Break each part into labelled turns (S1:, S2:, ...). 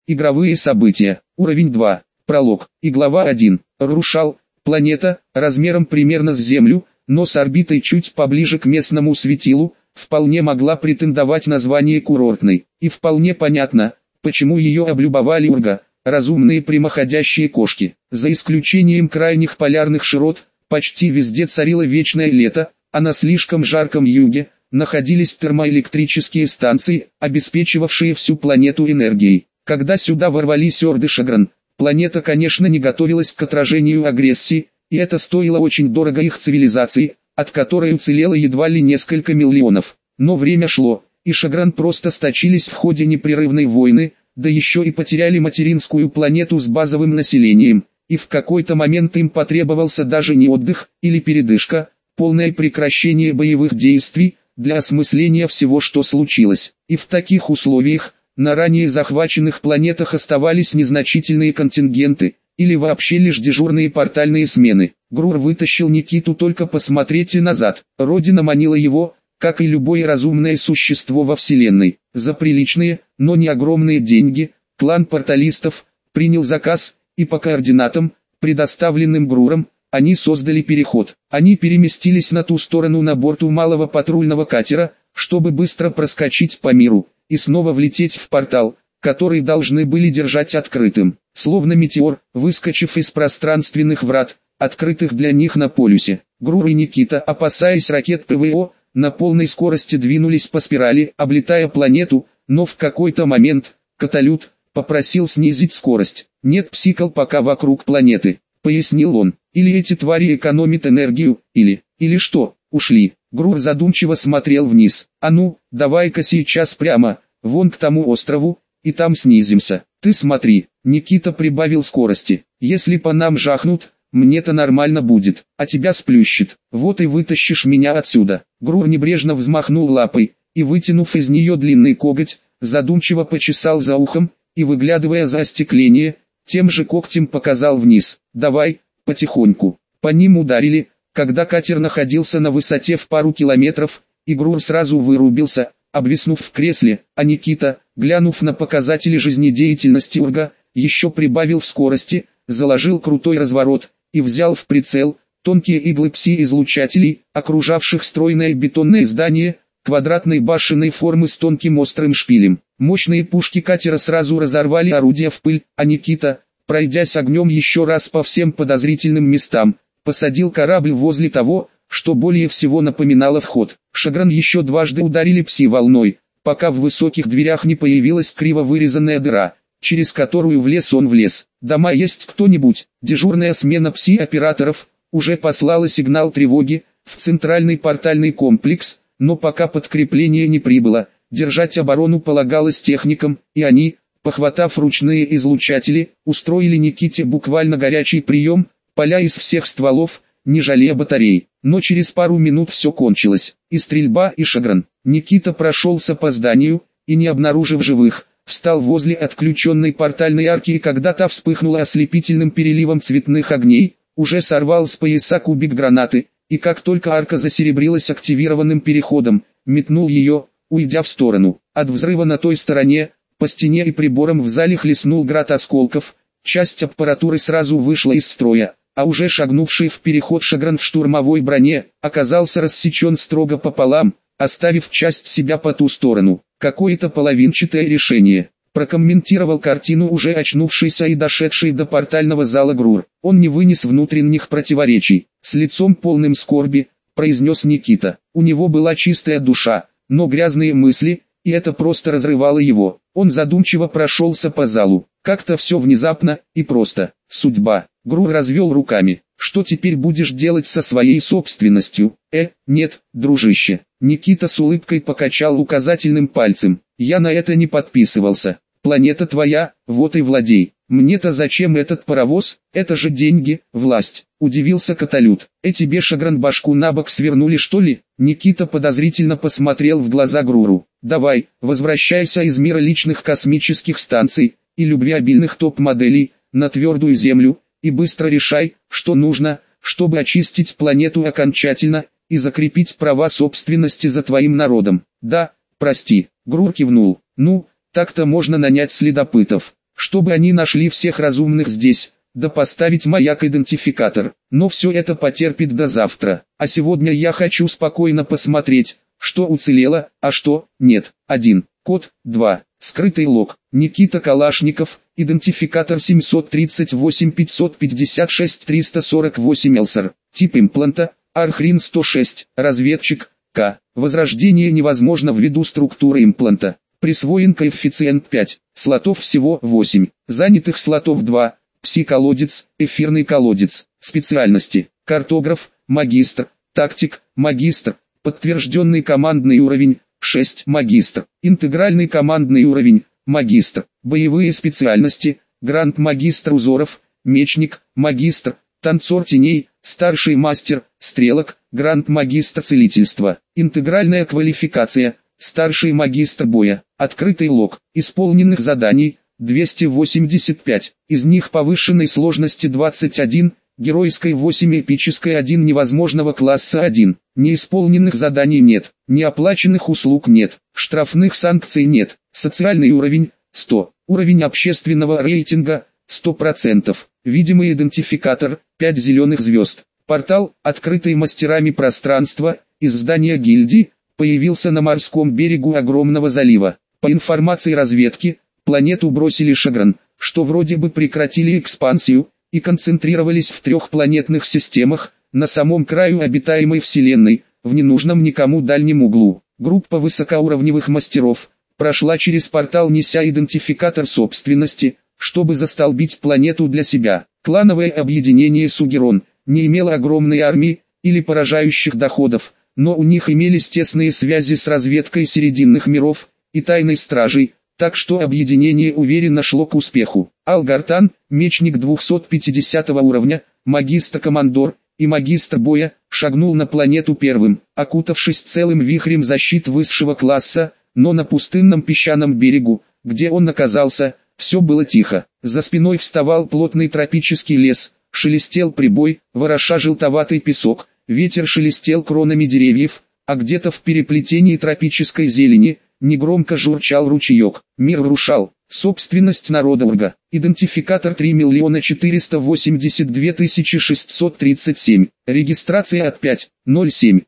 S1: Игровые события. Уровень 2. Пролог. И глава 1. Рушал. Планета, размером примерно с Землю, но с орбитой чуть поближе к местному светилу, вполне могла претендовать на звание курортной. И вполне понятно, почему ее облюбовали урга, разумные прямоходящие кошки. За исключением крайних полярных широт, почти везде царило вечное лето, а на слишком жарком юге находились термоэлектрические станции, обеспечивавшие всю планету энергией. Когда сюда ворвались орды Шагран, планета, конечно, не готовилась к отражению агрессии, и это стоило очень дорого их цивилизации, от которой уцелело едва ли несколько миллионов. Но время шло, и Шагран просто сточились в ходе непрерывной войны, да еще и потеряли материнскую планету с базовым населением, и в какой-то момент им потребовался даже не отдых или передышка, полное прекращение боевых действий, для осмысления всего, что случилось. И в таких условиях, на ранее захваченных планетах оставались незначительные контингенты, или вообще лишь дежурные портальные смены. Грур вытащил Никиту только посмотреть и назад. Родина манила его, как и любое разумное существо во Вселенной. За приличные, но не огромные деньги, клан порталистов принял заказ, и по координатам, предоставленным Груром, они создали переход. Они переместились на ту сторону на борту малого патрульного катера, чтобы быстро проскочить по миру, и снова влететь в портал, который должны были держать открытым. Словно метеор, выскочив из пространственных врат, открытых для них на полюсе. Грур и Никита, опасаясь ракет ПВО, на полной скорости двинулись по спирали, облетая планету, но в какой-то момент, Каталют попросил снизить скорость. «Нет, псикал пока вокруг планеты», — пояснил он. «Или эти твари экономят энергию, или что, ушли». Грур задумчиво смотрел вниз. «А ну, давай-ка сейчас прямо, вон к тому острову, и там снизимся. Ты смотри». Никита прибавил скорости. «Если по нам жахнут, мне-то нормально будет, а тебя сплющит. Вот и вытащишь меня отсюда». Грур небрежно взмахнул лапой, и, вытянув из нее длинный коготь, задумчиво почесал за ухом, и, выглядывая за остекление, тем же когтем показал вниз. «Давай, потихоньку». По ним ударили, когда катер находился на высоте в пару километров, и Грур сразу вырубился, обвиснув в кресле, а Никита, глянув на показатели жизнедеятельности урга, еще прибавил в скорости, заложил крутой разворот, и взял в прицел тонкие иглы пси-излучателей, окружавших стройное бетонное здание, квадратной башенной формы с тонким острым шпилем. Мощные пушки катера сразу разорвали орудия в пыль, а Никита, пройдясь огнем еще раз по всем подозрительным местам, посадил корабль возле того, что более всего напоминало вход. Шагран еще дважды ударили пси-волной, пока в высоких дверях не появилась криво вырезанная дыра, через которую влез он. «Дома есть кто-нибудь?» Дежурная смена пси-операторов уже послала сигнал тревоги в центральный портальный комплекс, но пока подкрепление не прибыло, держать оборону полагалось техникам, и они, похватав ручные излучатели, устроили Никите буквально горячий прием, поля из всех стволов, не жалея батарей. Но через пару минут все кончилось. И стрельба, и Шагран. Никита прошелся по зданию, и, не обнаружив живых, встал возле отключенной портальной арки, и когда та вспыхнула ослепительным переливом цветных огней, уже сорвал с пояса кубик гранаты, и как только арка засеребрилась активированным переходом, метнул ее, уйдя в сторону. От взрыва на той стороне, по стене и приборам в зале хлестнул град осколков, часть аппаратуры сразу вышла из строя, а уже шагнувший в переход Шагран в штурмовой броне, оказался рассечен строго пополам, оставив часть себя по ту сторону. «Какое-то половинчатое решение», — прокомментировал картину уже очнувшийся и дошедший до портального зала Грур. Он не вынес внутренних противоречий. С лицом полным скорби, произнес Никита. У него была чистая душа, но грязные мысли, и это просто разрывало его. Он задумчиво прошелся по залу. Как-то все внезапно и просто. Судьба. Грур развел руками. Что теперь будешь делать со своей собственностью? Нет, дружище. Никита с улыбкой покачал указательным пальцем. Я на это не подписывался. Планета твоя, вот и владей. Мне-то зачем этот паровоз? Это же деньги, власть. Удивился Каталют. Тебе Шагран башку на бок свернули, что ли? Никита подозрительно посмотрел в глаза Груру. Давай, возвращайся из мира личных космических станций и любвеобильных топ-моделей на твердую землю, и быстро решай, что нужно, чтобы очистить планету окончательно и закрепить права собственности за твоим народом. Да, прости. Грур кивнул. Ну, так-то можно нанять следопытов. чтобы они нашли всех разумных здесь, да поставить маяк-идентификатор. Но все это потерпит до завтра. А сегодня я хочу спокойно посмотреть, что уцелело, а что нет. 1. Код 2. Скрытый лог. Никита Калашников. Идентификатор 738 556 348 Элсер. Тип импланта. Архрин 106. Разведчик. К. Возрождение невозможно ввиду структуры импланта. Присвоен коэффициент 5. Слотов всего 8. Занятых слотов 2. Пси-колодец, эфирный колодец. Специальности. Картограф, магистр, тактик, магистр. Подтвержденный командный уровень, 6. Магистр. Интегральный командный уровень, магистр. Боевые специальности. Гранд-магистр узоров, мечник, магистр. Танцор теней, старший мастер, стрелок, гранд-магистр целительства. Интегральная квалификация. Старший магистр боя. Открытый лог. Исполненных заданий 285. Из них повышенной сложности 21, геройской 8, эпической 1, невозможного класса 1. Неисполненных заданий нет. Неоплаченных услуг нет. Штрафных санкций нет. Социальный уровень 100. Уровень общественного рейтинга 100%. Видимый идентификатор 5 зеленых звезд. Портал, открытый мастерами пространства, из здания гильдии, появился на морском берегу огромного залива. По информации разведки, планету бросили Шагран, что вроде бы прекратили экспансию, и концентрировались в 3 планетных системах, на самом краю обитаемой Вселенной, в ненужном никому дальнем углу. Группа высокоуровневых мастеров прошла через портал, неся идентификатор собственности, чтобы застолбить планету для себя. Клановое объединение Сугерон не имело огромной армии или поражающих доходов, но у них имелись тесные связи с разведкой Серединных миров и тайной стражей, так что объединение уверенно шло к успеху. Алгартан, мечник 250 уровня, магистр-командор и магистр боя, шагнул на планету первым, окутавшись целым вихрем защит высшего класса, но на пустынном песчаном берегу, где он оказался, все было тихо. За спиной вставал плотный тропический лес, шелестел прибой, вороша желтоватый песок, ветер шелестел кронами деревьев, а где-то в переплетении тропической зелени негромко журчал ручеек. Мир рушал. Собственность народа Урга. Идентификатор 3 482 637. Регистрация от 5.07.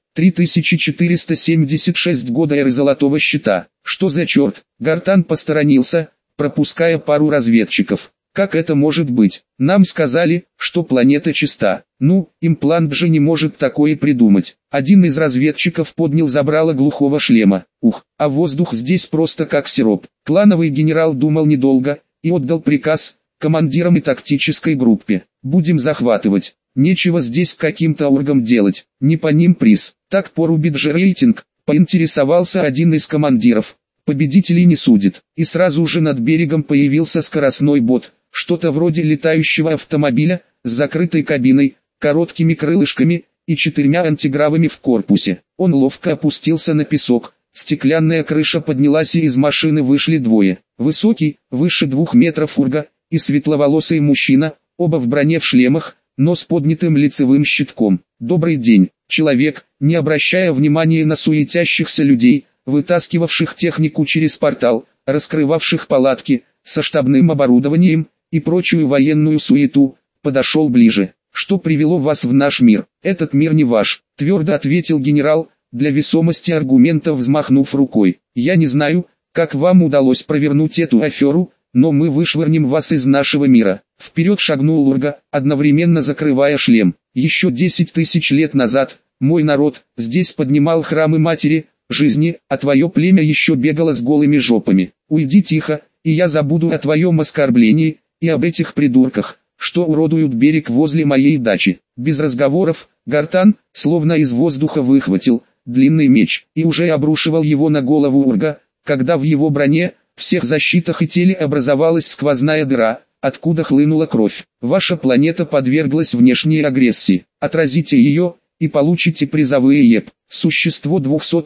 S1: 3476 года эры золотого щита. Что за черт? Гартан посторонился, пропуская пару разведчиков. Как это может быть? Нам сказали, что планета чиста. Ну, имплант же не может такое придумать. Один из разведчиков поднял забрало глухого шлема. Ух, а воздух здесь просто как сироп. Клановый генерал думал недолго и отдал приказ командирам и тактической группе. Будем захватывать. Нечего здесь каким-то ургам делать. Не по ним приз. Так порубит же рейтинг, поинтересовался один из командиров. Победителей не судит. И сразу же над берегом появился скоростной бот. Что-то вроде летающего автомобиля, с закрытой кабиной, короткими крылышками и 4 антигравами в корпусе. Он ловко опустился на песок, стеклянная крыша поднялась и из машины вышли двое. Высокий, выше 2 метров урга, и светловолосый мужчина, оба в броне в шлемах, но с поднятым лицевым щитком. «Добрый день, человек», не обращая внимания на суетящихся людей, вытаскивавших технику через портал, раскрывавших палатки, со штабным оборудованием, и прочую военную суету, подошел ближе. «Что привело вас в наш мир? Этот мир не ваш», — твердо ответил генерал, для весомости аргументов взмахнув рукой. «Я не знаю, как вам удалось провернуть эту аферу, но мы вышвырнем вас из нашего мира». Вперед шагнул Урга, одновременно закрывая шлем. «Еще 10 тысяч лет назад, мой народ, здесь поднимал храмы матери жизни, а твое племя еще бегало с голыми жопами. Уйди тихо, и я забуду о твоем оскорблении, и об этих придурках, что уродуют берег возле моей дачи». Без разговоров, Гартан, словно из воздуха выхватил длинный меч, и уже обрушивал его на голову Урга, когда в его броне, всех защитах и теле образовалась сквозная дыра, откуда хлынула кровь. «Ваша планета подверглась внешней агрессии. Отразите ее, и получите призовые ЕП». Существо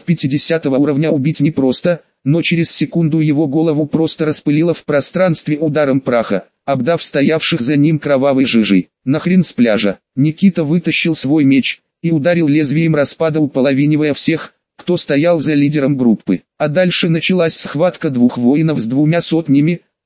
S1: 250 уровня убить непросто, но через секунду его голову просто распылило в пространстве ударом праха, обдав стоявших за ним кровавой жижей. «Нахрен с пляжа!» Никита вытащил свой меч и ударил лезвием распада, уполовинивая всех, кто стоял за лидером группы. А дальше началась схватка 2 воинов с 2 сотнями,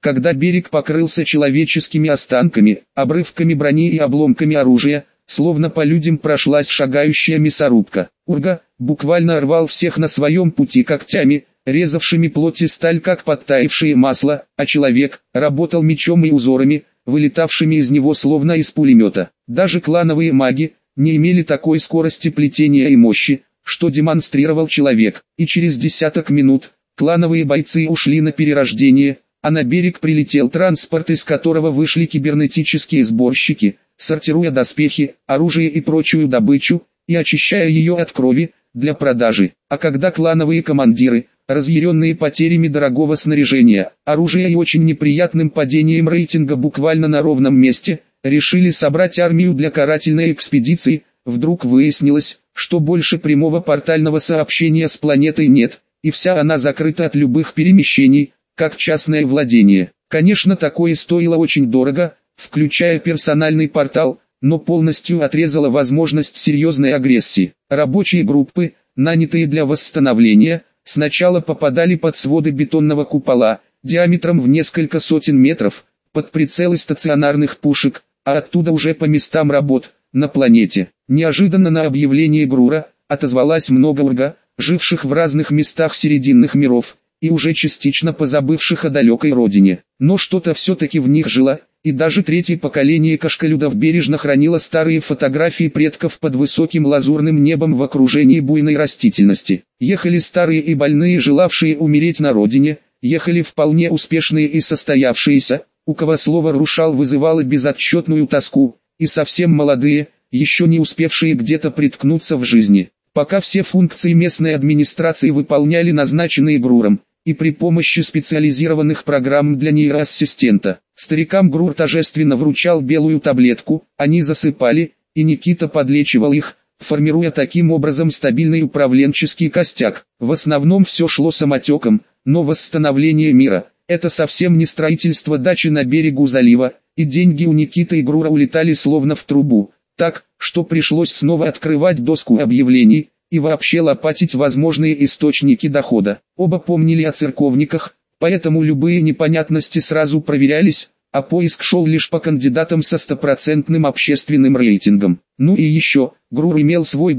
S1: когда берег покрылся человеческими останками, обрывками брони и обломками оружия, словно по людям прошлась шагающая мясорубка. Урга буквально рвал всех на своем пути когтями, резавшими плоть и сталь как подтаявшее масло, а человек работал мечом и узорами, вылетавшими из него словно из пулемета. Даже клановые маги не имели такой скорости плетения и мощи, что демонстрировал человек, и через десяток минут клановые бойцы ушли на перерождение, а на берег прилетел транспорт, из которого вышли кибернетические сборщики, сортируя доспехи, оружие и прочую добычу, и очищая ее от крови, для продажи. А когда клановые командиры, разъяренные потерями дорогого снаряжения, оружия и очень неприятным падением рейтинга буквально на ровном месте, решили собрать армию для карательной экспедиции, вдруг выяснилось, что больше прямого портального сообщения с планетой нет, и вся она закрыта от любых перемещений, как частное владение. Конечно, такое стоило очень дорого, включая персональный портал, но полностью отрезало возможность серьезной агрессии. Рабочие группы, нанятые для восстановления, сначала попадали под своды бетонного купола, диаметром в несколько сотен метров, под прицелы стационарных пушек, а оттуда уже по местам работ, на планете. Неожиданно на объявление Грура отозвалась много урга, живших в разных местах серединных миров, и уже частично позабывших о далекой родине. Но что-то все-таки в них жило, и даже третье поколение кашкалюдов бережно хранило старые фотографии предков под высоким лазурным небом в окружении буйной растительности. Ехали старые и больные, желавшие умереть на родине, ехали вполне успешные и состоявшиеся, у кого слово «рушал» вызывало безотчетную тоску, и совсем молодые, еще не успевшие где-то приткнуться в жизни. Пока все функции местной администрации выполняли назначенные Груром, и при помощи специализированных программ для нейроассистента, старикам Грур торжественно вручал белую таблетку, они засыпали, и Никита подлечивал их, формируя таким образом стабильный управленческий костяк. В основном все шло самотеком, но восстановление мира – это совсем не строительство дачи на берегу залива, и деньги у Никиты и Грура улетали словно в трубу, так, что пришлось снова открывать доску объявлений, и вообще лопатить возможные источники дохода. Оба помнили о церковниках, поэтому любые непонятности сразу проверялись, а поиск шел лишь по кандидатам со стопроцентным общественным рейтингом. Ну и еще, Грур имел свой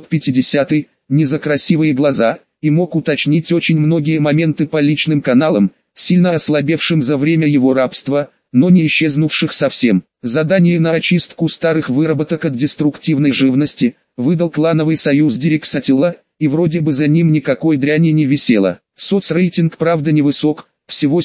S1: 250-й, не за красивые глаза, и мог уточнить очень многие моменты по личным каналам, сильно ослабевшим за время его рабства, но не исчезнувших совсем. Задание на очистку старых выработок от деструктивной живности выдал клановый союз Дирексатилла, и вроде бы за ним никакой дряни не висело. Соцрейтинг правда невысок, всего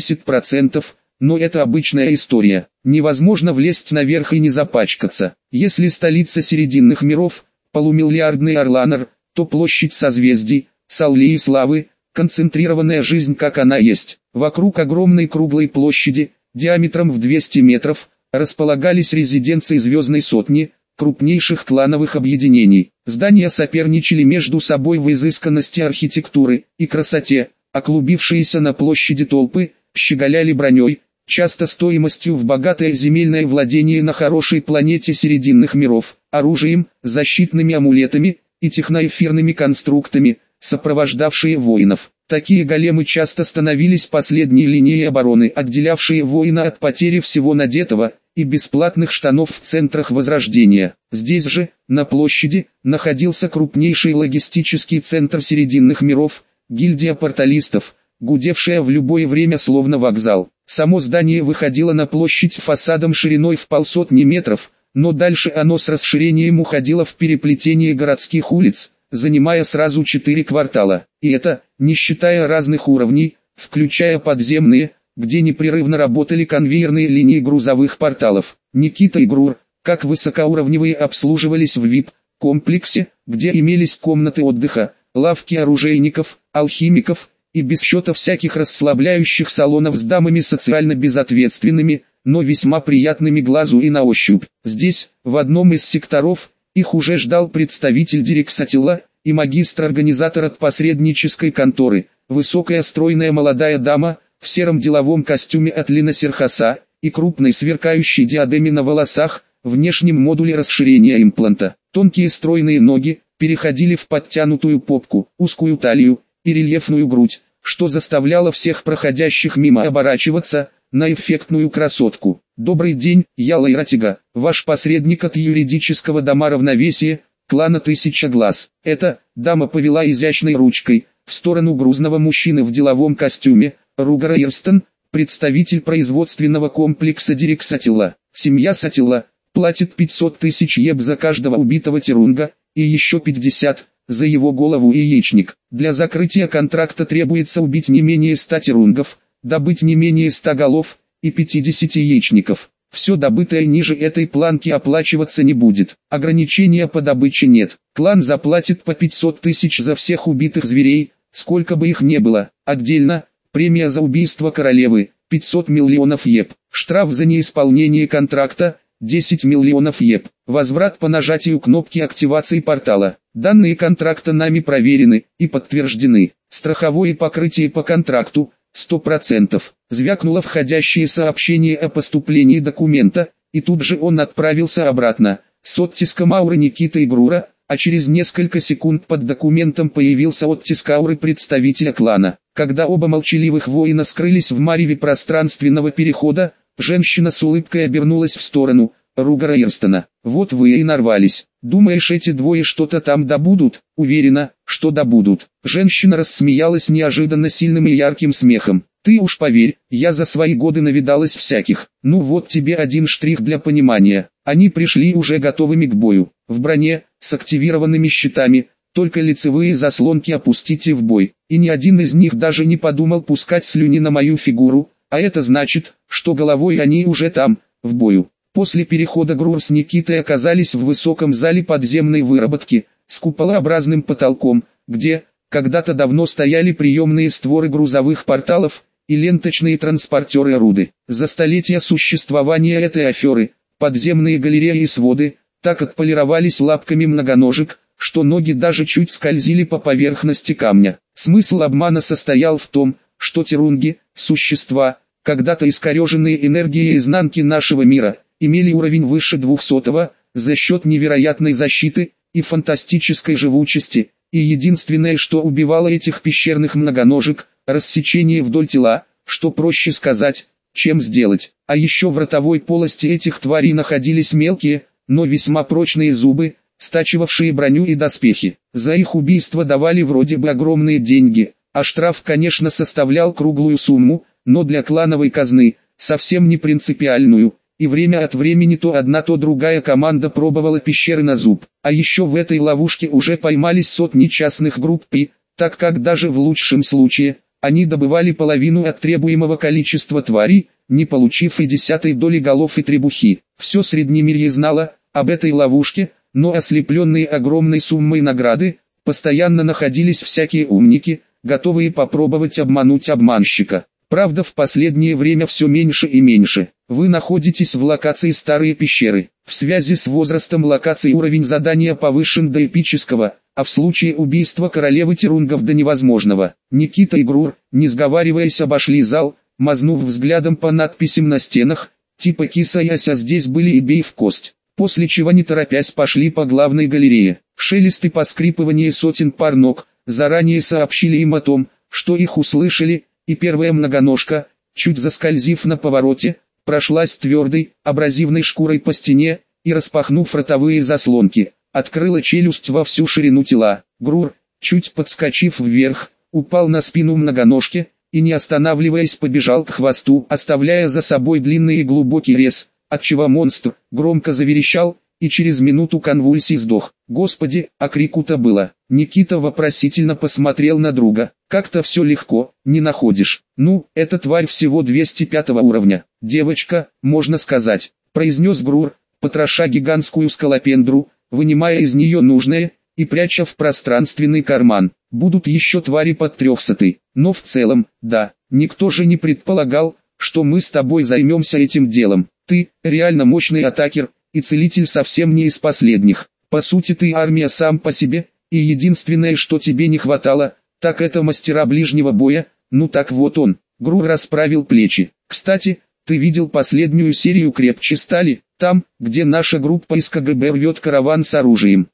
S1: 70%, но это обычная история. Невозможно влезть наверх и не запачкаться. Если столица серединных миров, полумиллиардный Орланер, то площадь созвездий, Салли и Славы, концентрированная жизнь как она есть. Вокруг огромной круглой площади, диаметром в 200 метров, располагались резиденции Звездной Сотни, крупнейших клановых объединений. Здания соперничали между собой в изысканности архитектуры и красоте, а клубившиеся на площади толпы щеголяли броней, часто стоимостью в богатое земельное владение на хорошей планете серединных миров, оружием, защитными амулетами и техноэфирными конструктами, сопровождавшие воинов. Такие големы часто становились последней линией обороны, отделявшие воина от потери всего надетого и бесплатных штанов в центрах Возрождения. Здесь же, на площади, находился крупнейший логистический центр серединных миров, гильдия порталистов, гудевшая в любое время словно вокзал. Само здание выходило на площадь фасадом шириной в полсотни метров, но дальше оно с расширением уходило в переплетение городских улиц, занимая сразу 4 квартала. И это, не считая разных уровней, включая подземные, где непрерывно работали конвейерные линии грузовых порталов. Никита и Грур, как высокоуровневые, обслуживались в VIP-комплексе, где имелись комнаты отдыха, лавки оружейников, алхимиков, и без счета всяких расслабляющих салонов с дамами социально безответственными, но весьма приятными глазу и на ощупь. Здесь, в одном из секторов, их уже ждал представитель Дирексатилла и магистр-организатор от посреднической конторы, высокая стройная молодая дама, в сером деловом костюме от Лина Серхаса, и крупной сверкающей диадеме на волосах, внешнем модуле расширения импланта. Тонкие стройные ноги переходили в подтянутую попку, узкую талию и рельефную грудь, что заставляло всех проходящих мимо оборачиваться на эффектную красотку. «Добрый день, я Лайратига, ваш посредник от юридического дома равновесия, клана Тысяча Глаз». Эта дама повела изящной ручкой в сторону грузного мужчины в деловом костюме, Ругара Ирстон, представитель производственного комплекса Дирексатилла. Семья Сатилла платит 500 тысяч еб за каждого убитого Тирунга, и еще 50 за его голову и яичник. Для закрытия контракта требуется убить не менее 100 Тирунгов, добыть не менее 100 голов и 50 яичников. Все добытое ниже этой планки оплачиваться не будет. Ограничения по добыче нет. Клан заплатит по 500 тысяч за всех убитых зверей, сколько бы их не было. Отдельно, премия за убийство королевы, 500 миллионов еб. Штраф за неисполнение контракта, 10 миллионов еб. Возврат по нажатию кнопки активации портала. Данные контракта нами проверены и подтверждены. Страховое покрытие по контракту 100%. Звякнуло входящее сообщение о поступлении документа, и тут же он отправился обратно, с оттиском ауры Никиты Игрура, а через несколько секунд под документом появился оттиск ауры представителя клана. Когда оба молчаливых воина скрылись в мареве пространственного перехода, женщина с улыбкой обернулась в сторону Ругара Ирстона. «Вот вы и нарвались. Думаешь, эти двое что-то там добудут?» «Уверена, что добудут». Женщина рассмеялась неожиданно сильным и ярким смехом. «Ты уж поверь, я за свои годы навидалась всяких. Ну вот тебе один штрих для понимания. Они пришли уже готовыми к бою. В броне, с активированными щитами, только лицевые заслонки опустите в бой. И ни один из них даже не подумал пускать слюни на мою фигуру, а это значит, что головой они уже там, в бою». После перехода Грур с Никитой оказались в высоком зале подземной выработки, с куполообразным потолком, где, когда-то давно стояли приемные створы грузовых порталов и ленточные транспортеры Руды. За столетия существования этой аферы, подземные галереи и своды, так отполировались лапками многоножек, что ноги даже чуть скользили по поверхности камня. Смысл обмана состоял в том, что Тирунги, существа, когда-то искореженные энергией изнанки нашего мира, имели уровень выше 200-го, за счет невероятной защиты и фантастической живучести, и единственное, что убивало этих пещерных многоножек, рассечение вдоль тела, что проще сказать, чем сделать. А еще в ротовой полости этих тварей находились мелкие, но весьма прочные зубы, стачивавшие броню и доспехи. За их убийство давали вроде бы огромные деньги, а штраф, конечно, составлял круглую сумму, но для клановой казны, совсем не принципиальную. И время от времени то одна, то другая команда пробовала пещеры на зуб. А еще в этой ловушке уже поймались сотни частных групп и, так как даже в лучшем случае, они добывали половину от требуемого количества тварей, не получив и 10 доли голов и требухи. Все Среднемирье знало об этой ловушке, но ослепленные огромной суммой награды, постоянно находились всякие умники, готовые попробовать обмануть обманщика. Правда, в последнее время все меньше и меньше. Вы находитесь в локации Старые пещеры. В связи с возрастом локации уровень задания повышен до эпического, а в случае убийства королевы Тирунгов до невозможного. Никита и Грур, не сговариваясь, обошли зал, мазнув взглядом по надписям на стенах, типа киса и ася здесь были и бей в кость. После чего не торопясь пошли по главной галерее. Шелест и поскрипывание сотен пар ног заранее сообщили им о том, что их услышали, и первая многоножка, чуть заскользив на повороте, прошлась твердой, абразивной шкурой по стене, и распахнув ротовые заслонки, открыла челюсть во всю ширину тела. Грур, чуть подскочив вверх, упал на спину многоножки, и не останавливаясь побежал к хвосту, оставляя за собой длинный и глубокий рез, отчего монстр громко заверещал, и через минуту конвульсий сдох. Господи, а крику-то было. Никита вопросительно посмотрел на друга. Как-то все легко, не находишь? Ну, эта тварь всего 205 уровня. Девочка, можно сказать, произнес Грур, потроша гигантскую скалопендру, вынимая из нее нужное и пряча в пространственный карман. Будут еще твари под 300, но в целом, да, никто же не предполагал, что мы с тобой займемся этим делом. Ты, реально мощный атакер, и целитель совсем не из последних. По сути ты армия сам по себе, и единственное, что тебе не хватало, так это мастера ближнего боя. Ну так вот он. Грур расправил плечи. Кстати, ты видел последнюю серию «Крепче стали», там, где наша группа из КГБ рвет караван с оружием.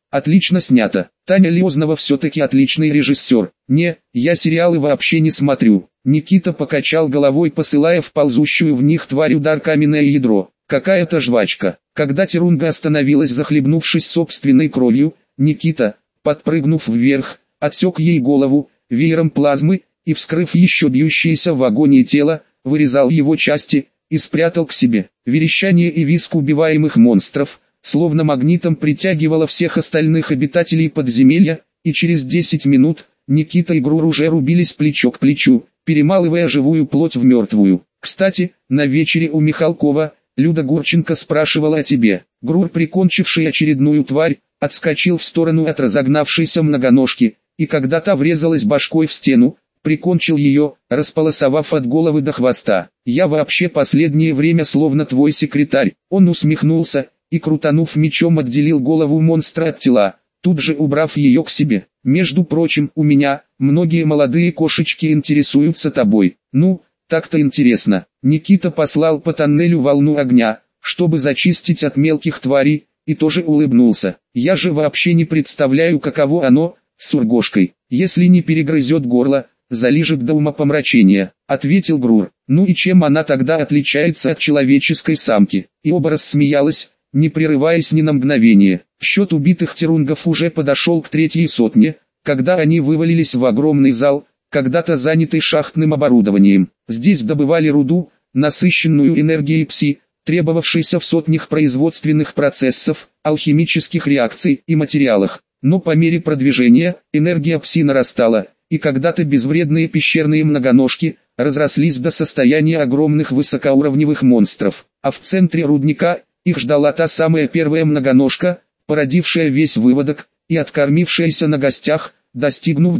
S1: Отлично снято. Таня Леознова все-таки отличный режиссер. Не, я сериалы вообще не смотрю. Никита покачал головой, посылая в ползущую в них тварь удар каменное ядро. Какая-то жвачка. Когда Терунга остановилась, захлебнувшись собственной кровью, Никита, подпрыгнув вверх, отсек ей голову веером плазмы и, вскрыв еще бьющееся в агонии тело, вырезал его части и спрятал к себе. Верещание и визг убиваемых монстров словно магнитом притягивало всех остальных обитателей подземелья, и через 10 минут Никита и Грур уже рубились плечо к плечу, перемалывая живую плоть в мертвую. Кстати, на вечере у Михалкова Люда Гурченко спрашивала о тебе. Грур, прикончивший очередную тварь, отскочил в сторону от разогнавшейся многоножки, и когда та врезалась башкой в стену, прикончил ее, располосовав от головы до хвоста. Я вообще последнее время словно твой секретарь. Он усмехнулся и, крутанув мечом, отделил голову монстра от тела, тут же убрав ее к себе. Между прочим, у меня многие молодые кошечки интересуются тобой. Ну, так-то интересно. Никита послал по тоннелю волну огня, чтобы зачистить от мелких тварей, и тоже улыбнулся. Я же вообще не представляю, каково оно, с ургошкой. Если не перегрызет горло, залижет до умопомрачения, ответил Грур. Ну и чем она тогда отличается от человеческой самки? И оба рассмеялась, не прерываясь ни на мгновение. Счет убитых терунгов уже подошел к 300, когда они вывалились в огромный зал, когда-то занятый шахтным оборудованием. Здесь добывали руду, насыщенную энергией пси, требовавшейся в сотнях производственных процессов, алхимических реакций и материалах. Но по мере продвижения, энергия пси нарастала, и когда-то безвредные пещерные многоножки разрослись до состояния огромных высокоуровневых монстров. А в центре рудника их ждала та самая первая многоножка, породившая весь выводок и откормившаяся на гостях, достигнув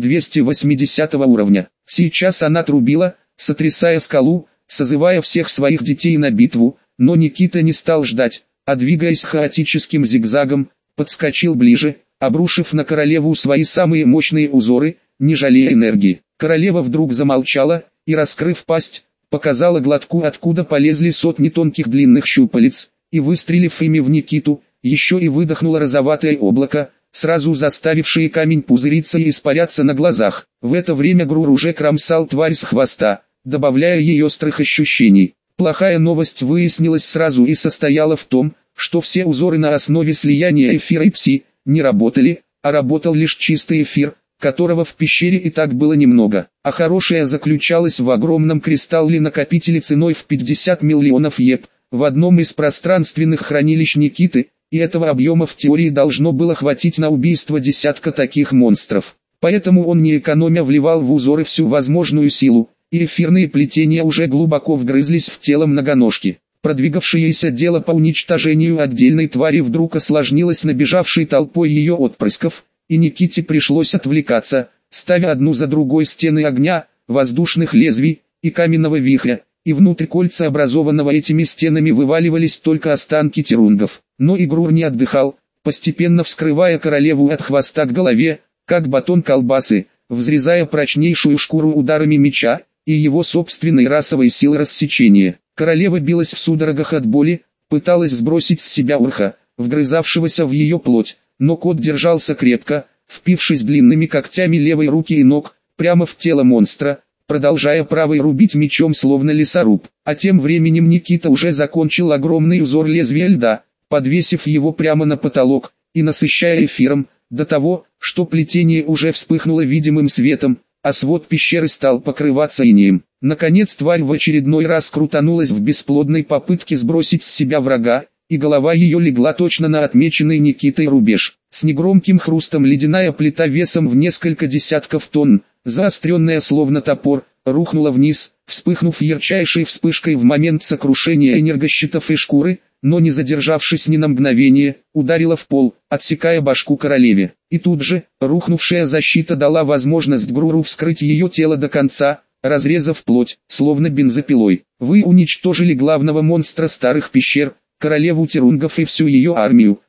S1: 280 уровня. Сейчас она трубила, сотрясая скалу, созывая всех своих детей на битву, но Никита не стал ждать, а двигаясь хаотическим зигзагом, подскочил ближе, обрушив на королеву свои самые мощные узоры, не жалея энергии. Королева вдруг замолчала и, раскрыв пасть, показала глотку, откуда полезли сотни тонких длинных щупалец, и, выстрелив ими в Никиту, еще и выдохнула розоватое облако, сразу заставившее камень пузыриться и испаряться на глазах. В это время Грур уже кромсал тварь с хвоста, добавляя ей острых ощущений. Плохая новость выяснилась сразу и состояла в том, что все узоры на основе слияния эфира и пси не работали, а работал лишь чистый эфир, которого в пещере и так было немного. А хорошее заключалось в огромном кристалле-накопителе ценой в 50 миллионов еп, в одном из пространственных хранилищ Никиты, и этого объема в теории должно было хватить на убийство десятка таких монстров. Поэтому он не экономя вливал в узоры всю возможную силу, и эфирные плетения уже глубоко вгрызлись в тело многоножки. Продвигавшееся дело по уничтожению отдельной твари вдруг осложнилось набежавшей толпой ее отпрысков, и Никите пришлось отвлекаться, ставя одну за другой стены огня, воздушных лезвий и каменного вихря, и внутрь кольца, образованного этими стенами, вываливались только останки терунгов. Но и Грур не отдыхал, постепенно вскрывая королеву от хвоста к голове, как батон колбасы, взрезая прочнейшую шкуру ударами меча и его собственной расовой силы рассечения. Королева билась в судорогах от боли, пыталась сбросить с себя урха, вгрызавшегося в ее плоть, но кот держался крепко, впившись длинными когтями левой руки и ног, прямо в тело монстра, продолжая правой рубить мечом словно лесоруб. А тем временем Никита уже закончил огромный узор лезвия льда, подвесив его прямо на потолок, и насыщая эфиром, до того, что плетение уже вспыхнуло видимым светом, а свод пещеры стал покрываться инеем. Наконец тварь в очередной раз крутанулась в бесплодной попытке сбросить с себя врага, и голова ее легла точно на отмеченный Никитой рубеж. С негромким хрустом ледяная плита весом в несколько десятков тонн, заостренная словно топор, рухнула вниз, вспыхнув ярчайшей вспышкой в момент сокрушения энергощитов и шкуры, но не задержавшись ни на мгновение, ударила в пол, отсекая башку королеве. И тут же, рухнувшая защита дала возможность Груру вскрыть ее тело до конца, разрезав плоть, словно бензопилой. Вы уничтожили главного монстра старых пещер, королеву терунгов и всю ее армию,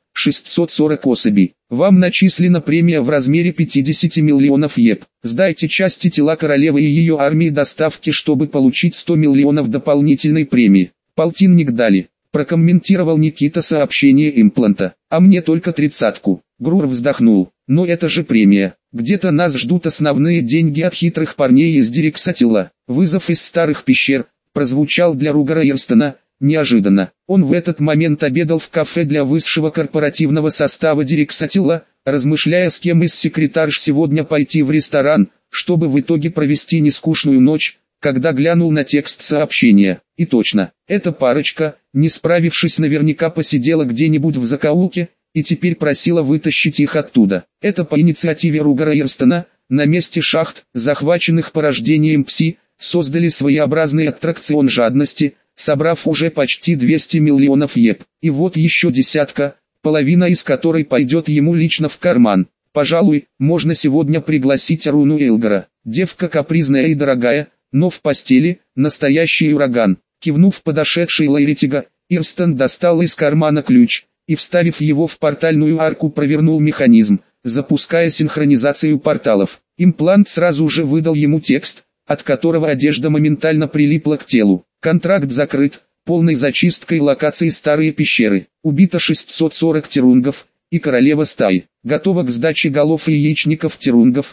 S1: 640 особей. Вам начислена премия в размере 50 миллионов еп. Сдайте части тела королевы и ее армии доставки, чтобы получить 100 миллионов дополнительной премии. Полтинник дали. Прокомментировал Никита сообщение импланта. А мне только 30-ку. Грур вздохнул. Но это же премия. Где-то нас ждут основные деньги от хитрых парней из Дирексатилла. Вызов из старых пещер прозвучал для Ругара Ирстона неожиданно. Он в этот момент обедал в кафе для высшего корпоративного состава Дирексатилла, размышляя, с кем из секретарш сегодня пойти в ресторан, чтобы в итоге провести нескучную ночь, когда глянул на текст сообщения. И точно, эта парочка, не справившись, наверняка посидела где-нибудь в закоулке, и теперь просила вытащить их оттуда. Это по инициативе Ругара Ирстона, на месте шахт, захваченных порождением Пси, создали своеобразный аттракцион жадности, собрав уже почти 200 миллионов еп. И вот еще десятка, половина из которой пойдет ему лично в карман. Пожалуй, можно сегодня пригласить Аруну Элгара. Девка капризная и дорогая, но в постели настоящий ураган. Кивнув подошедшей Лайритига, Ирстон достал из кармана ключ и, вставив его в портальную арку, провернул механизм, запуская синхронизацию порталов. Имплант сразу же выдал ему текст, от которого одежда моментально прилипла к телу. Контракт закрыт, полной зачисткой локации старые пещеры. Убито 640 терунгов, и королева стаи. Готова к сдаче голов и яичников терунгов,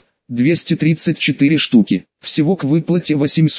S1: 234 штуки. Всего к выплате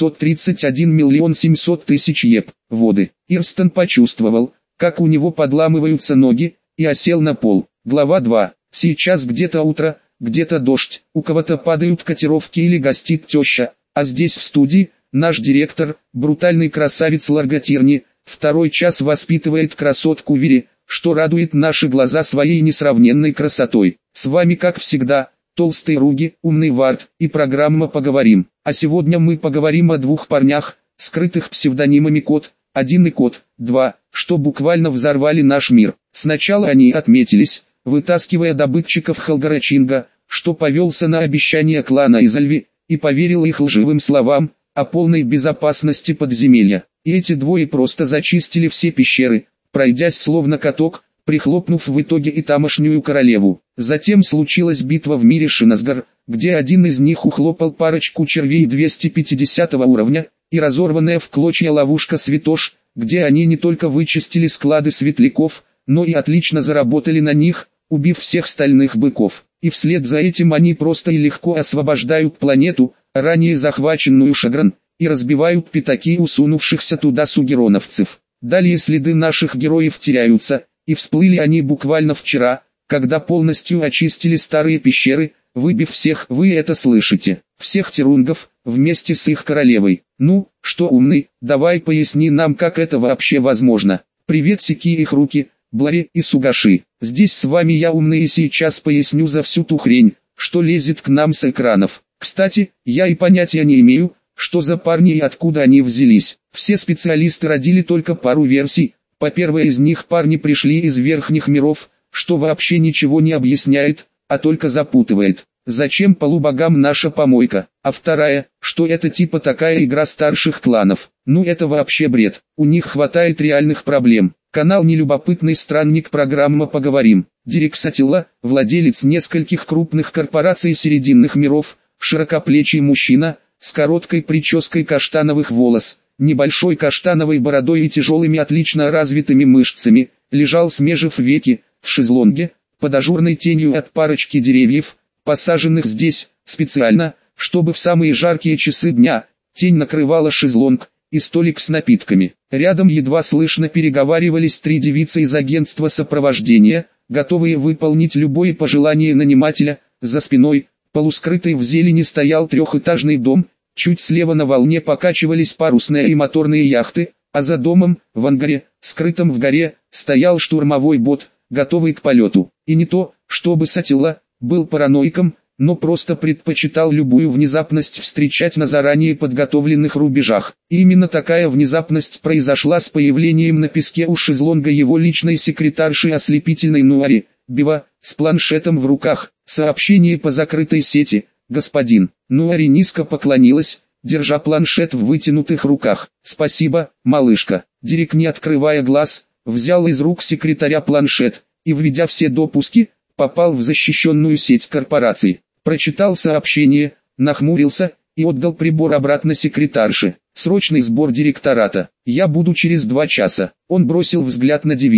S1: 831 миллион 700 тысяч еп. Воды. Ирстон почувствовал, как у него подламываются ноги, и осел на пол. Глава 2. Сейчас где-то утро, где-то дождь, у кого-то падают котировки или гостит теща, а здесь в студии, наш директор, брутальный красавец Ларгатирни, второй час воспитывает красотку Вири, что радует наши глаза своей несравненной красотой. С вами как всегда, толстый Руги, умный Вард, и программа «Поговорим». А сегодня мы поговорим о двух парнях, скрытых псевдонимами Код 1 и Код 2, что буквально взорвали наш мир. Сначала они отметились, вытаскивая добытчиков Халгарачинга, что повелся на обещание клана Изальви, и поверил их лживым словам о полной безопасности подземелья. И эти двое просто зачистили все пещеры, пройдясь словно каток, прихлопнув в итоге и тамошнюю королеву. Затем случилась битва в мире Шинасгар, где один из них ухлопал парочку червей 250 уровня, и разорванная в клочья ловушка Святош, где они не только вычистили склады светляков, но и отлично заработали на них, убив всех стальных быков. И вслед за этим они просто и легко освобождают планету, ранее захваченную Шагран, и разбивают пятаки усунувшихся туда сугероновцев. Далее следы наших героев теряются, и всплыли они буквально вчера, когда полностью очистили старые пещеры, выбив всех, вы это слышите, всех терунгов, вместе с их королевой. Ну, что умный, давай поясни нам, как это вообще возможно. Привет, секи их руки, Блари и Сугаши. Здесь с вами я, умный, и сейчас поясню за всю ту хрень, что лезет к нам с экранов. Кстати, я и понятия не имею, что за парни и откуда они взялись. Все специалисты родили только пару версий. По первой из них парни пришли из верхних миров, что вообще ничего не объясняет, а только запутывает. Зачем полубогам наша помойка? А вторая, что это типа такая игра старших кланов. Ну это вообще бред. У них хватает реальных проблем. Канал «Нелюбопытный странник», программа «Поговорим». Дирексатилла, владелец нескольких крупных корпораций серединных миров, широкоплечий мужчина, с короткой прической каштановых волос, небольшой каштановой бородой и тяжелыми отлично развитыми мышцами, лежал смежив веки, в шезлонге, под ажурной тенью от парочки деревьев, посаженных здесь, специально, чтобы в самые жаркие часы дня, тень накрывала шезлонг и столик с напитками. Рядом едва слышно переговаривались три девицы из агентства сопровождения, готовые выполнить любое пожелание нанимателя. За спиной, полускрытый в зелени, стоял трехэтажный дом, чуть слева на волне покачивались парусные и моторные яхты, а за домом, в ангаре, скрытом в горе, стоял штурмовой бот, готовый к полету. И не то, чтобы Сатилла был параноиком, но просто предпочитал любую внезапность встречать на заранее подготовленных рубежах. И именно такая внезапность произошла с появлением на песке у шезлонга его личной секретарши ослепительной Нуари, Бива, с планшетом в руках. Сообщение по закрытой сети: господин. Нуари низко поклонилась, держа планшет в вытянутых руках. Спасибо, малышка. Дирек, не открывая глаз, взял из рук секретаря планшет, и, введя все допуски, попал в защищенную сеть корпораций. Прочитал сообщение, нахмурился и отдал прибор обратно секретарше. Срочный сбор директората. Я буду через 2 часа. Он бросил взгляд на девиц.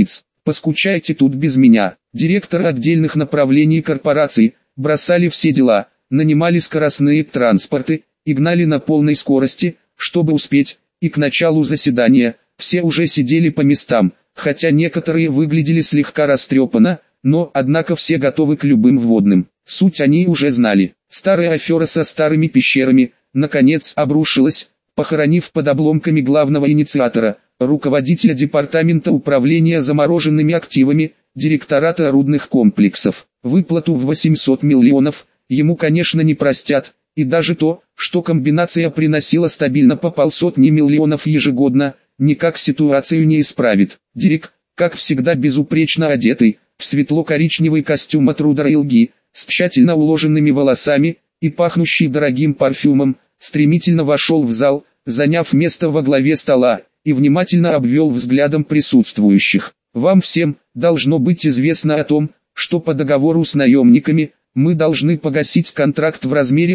S1: Поскучайте тут без меня. Директоры отдельных направлений корпораций бросали все дела, нанимали скоростные транспорты и гнали на полной скорости, чтобы успеть, и к началу заседания все уже сидели по местам, хотя некоторые выглядели слегка растрепанно, но, однако, все готовы к любым вводным. Суть они уже знали. Старая афера со старыми пещерами, наконец, обрушилась, похоронив под обломками главного инициатора, руководителя департамента управления замороженными активами, директората рудных комплексов. Выплату в 800 миллионов ему, конечно, не простят, и даже то, что комбинация приносила стабильно по полсотни миллионов ежегодно, никак ситуацию не исправит. Дирек, как всегда безупречно одетый, в светло-коричневый костюм от Рудера Илги, с тщательно уложенными волосами и пахнущий дорогим парфюмом, стремительно вошел в зал, заняв место во главе стола, и внимательно обвел взглядом присутствующих. Вам всем должно быть известно о том, что по договору с наемниками мы должны погасить контракт в размере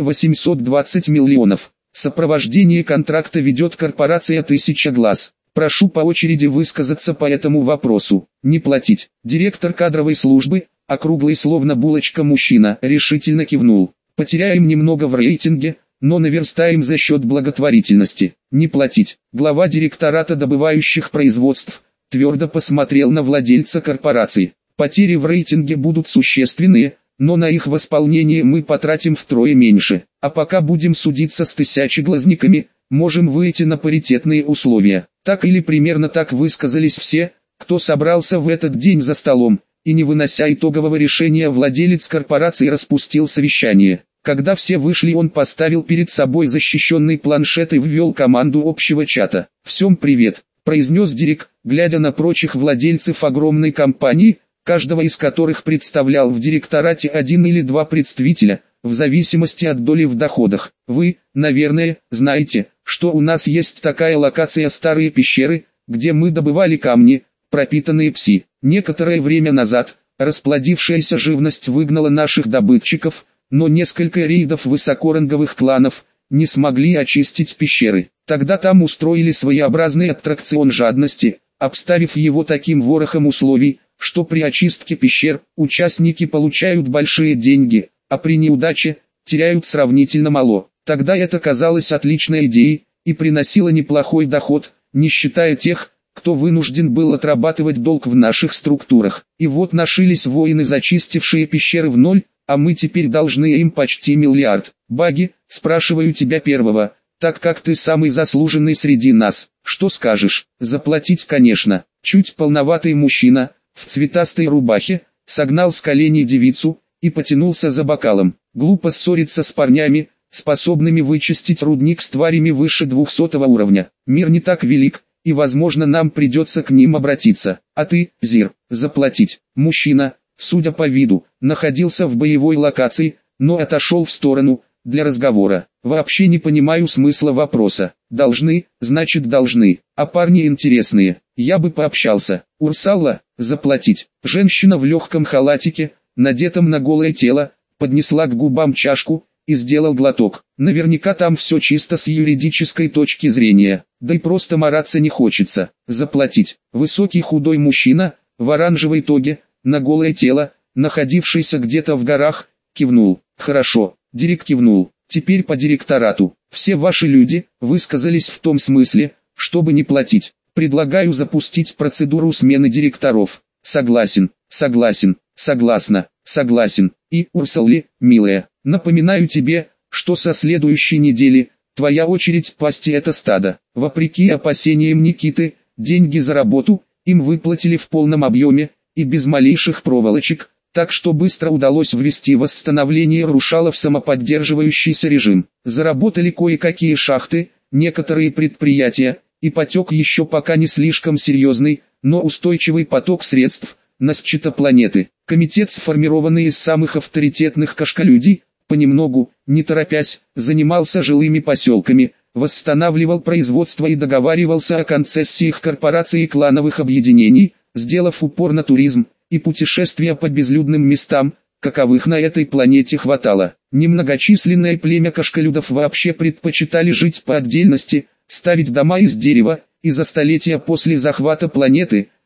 S1: 820 миллионов. Сопровождение контракта ведет корпорация «Тысяча глаз». Прошу по очереди высказаться по этому вопросу. Не платить. Директор кадровой службы, округлый словно булочка мужчина, решительно кивнул. Потеряем немного в рейтинге, но наверстаем за счет благотворительности. Не платить. Глава директората добывающих производств твердо посмотрел на владельца корпорации. Потери в рейтинге будут существенные, но на их восполнение мы потратим втрое меньше. А пока будем судиться с тысячеглазниками, можем выйти на паритетные условия. Так или примерно так высказались все, кто собрался в этот день за столом, и не вынося итогового решения, владелец корпорации распустил совещание. Когда все вышли, он поставил перед собой защищенный планшет и ввел команду общего чата. «Всем привет», — произнес Дирек, глядя на прочих владельцев огромной компании, каждого из которых представлял в директорате один или два представителя, в зависимости от доли в доходах. Вы, наверное, знаете, что у нас есть такая локация «Старые пещеры», где мы добывали камни, пропитанные пси. Некоторое время назад, расплодившаяся живность выгнала наших добытчиков, но несколько рейдов высокоранговых кланов не смогли очистить пещеры. Тогда там устроили своеобразный аттракцион жадности, обставив его таким ворохом условий, что при очистке пещер участники получают большие деньги, а при неудаче теряют сравнительно мало. Тогда это казалось отличной идеей и приносило неплохой доход, не считая тех, кто вынужден был отрабатывать долг в наших структурах. И вот нашились воины, зачистившие пещеры в ноль, а мы теперь должны им почти миллиард. Баги, спрашиваю тебя первого, так как ты самый заслуженный среди нас. Что скажешь? Заплатить, конечно. Чуть полноватый мужчина, в цветастой рубахе, согнал с коленей девицу и потянулся за бокалом. Глупо ссориться с парнями, способными вычистить рудник с тварями выше 200 уровня. Мир не так велик, и возможно нам придется к ним обратиться. А ты, Зир, заплатить. Мужчина, судя по виду, находился в боевой локации, но отошел в сторону, для разговора. Вообще не понимаю смысла вопроса. Должны, значит должны. А парни интересные. Я бы пообщался. Урсалла, заплатить. Женщина в легком халатике, надетом на голое тело, поднесла к губам чашку и сделал глоток. Наверняка там все чисто с юридической точки зрения. Да и просто мараться не хочется. Заплатить. Высокий худой мужчина, в оранжевой тоге, на голое тело, находившийся где-то в горах, кивнул. Хорошо. Дирек кивнул. Теперь по директорату. Все ваши люди высказались в том смысле, чтобы не платить. Предлагаю запустить процедуру смены директоров. Согласен, согласен, согласна, согласен. И, Урсалли, милая, напоминаю тебе, что со следующей недели твоя очередь пасти это стадо. Вопреки опасениям Никиты, деньги за работу им выплатили в полном объеме и без малейших проволочек, так что быстро удалось ввести восстановление рушала в самоподдерживающийся режим. Заработали кое-какие шахты, некоторые предприятия, и потек еще пока не слишком серьезный, но устойчивый поток средств на счета планеты. Комитет, сформированный из самых авторитетных кашкалюдей, понемногу, не торопясь, занимался жилыми поселками, восстанавливал производство и договаривался о концессиях корпораций и клановых объединений, сделав упор на туризм и путешествия по безлюдным местам, каковых на этой планете хватало. Немногочисленное племя кашкалюдов вообще предпочитали жить по отдельности, ставить дома из дерева, и за столетия после захвата планеты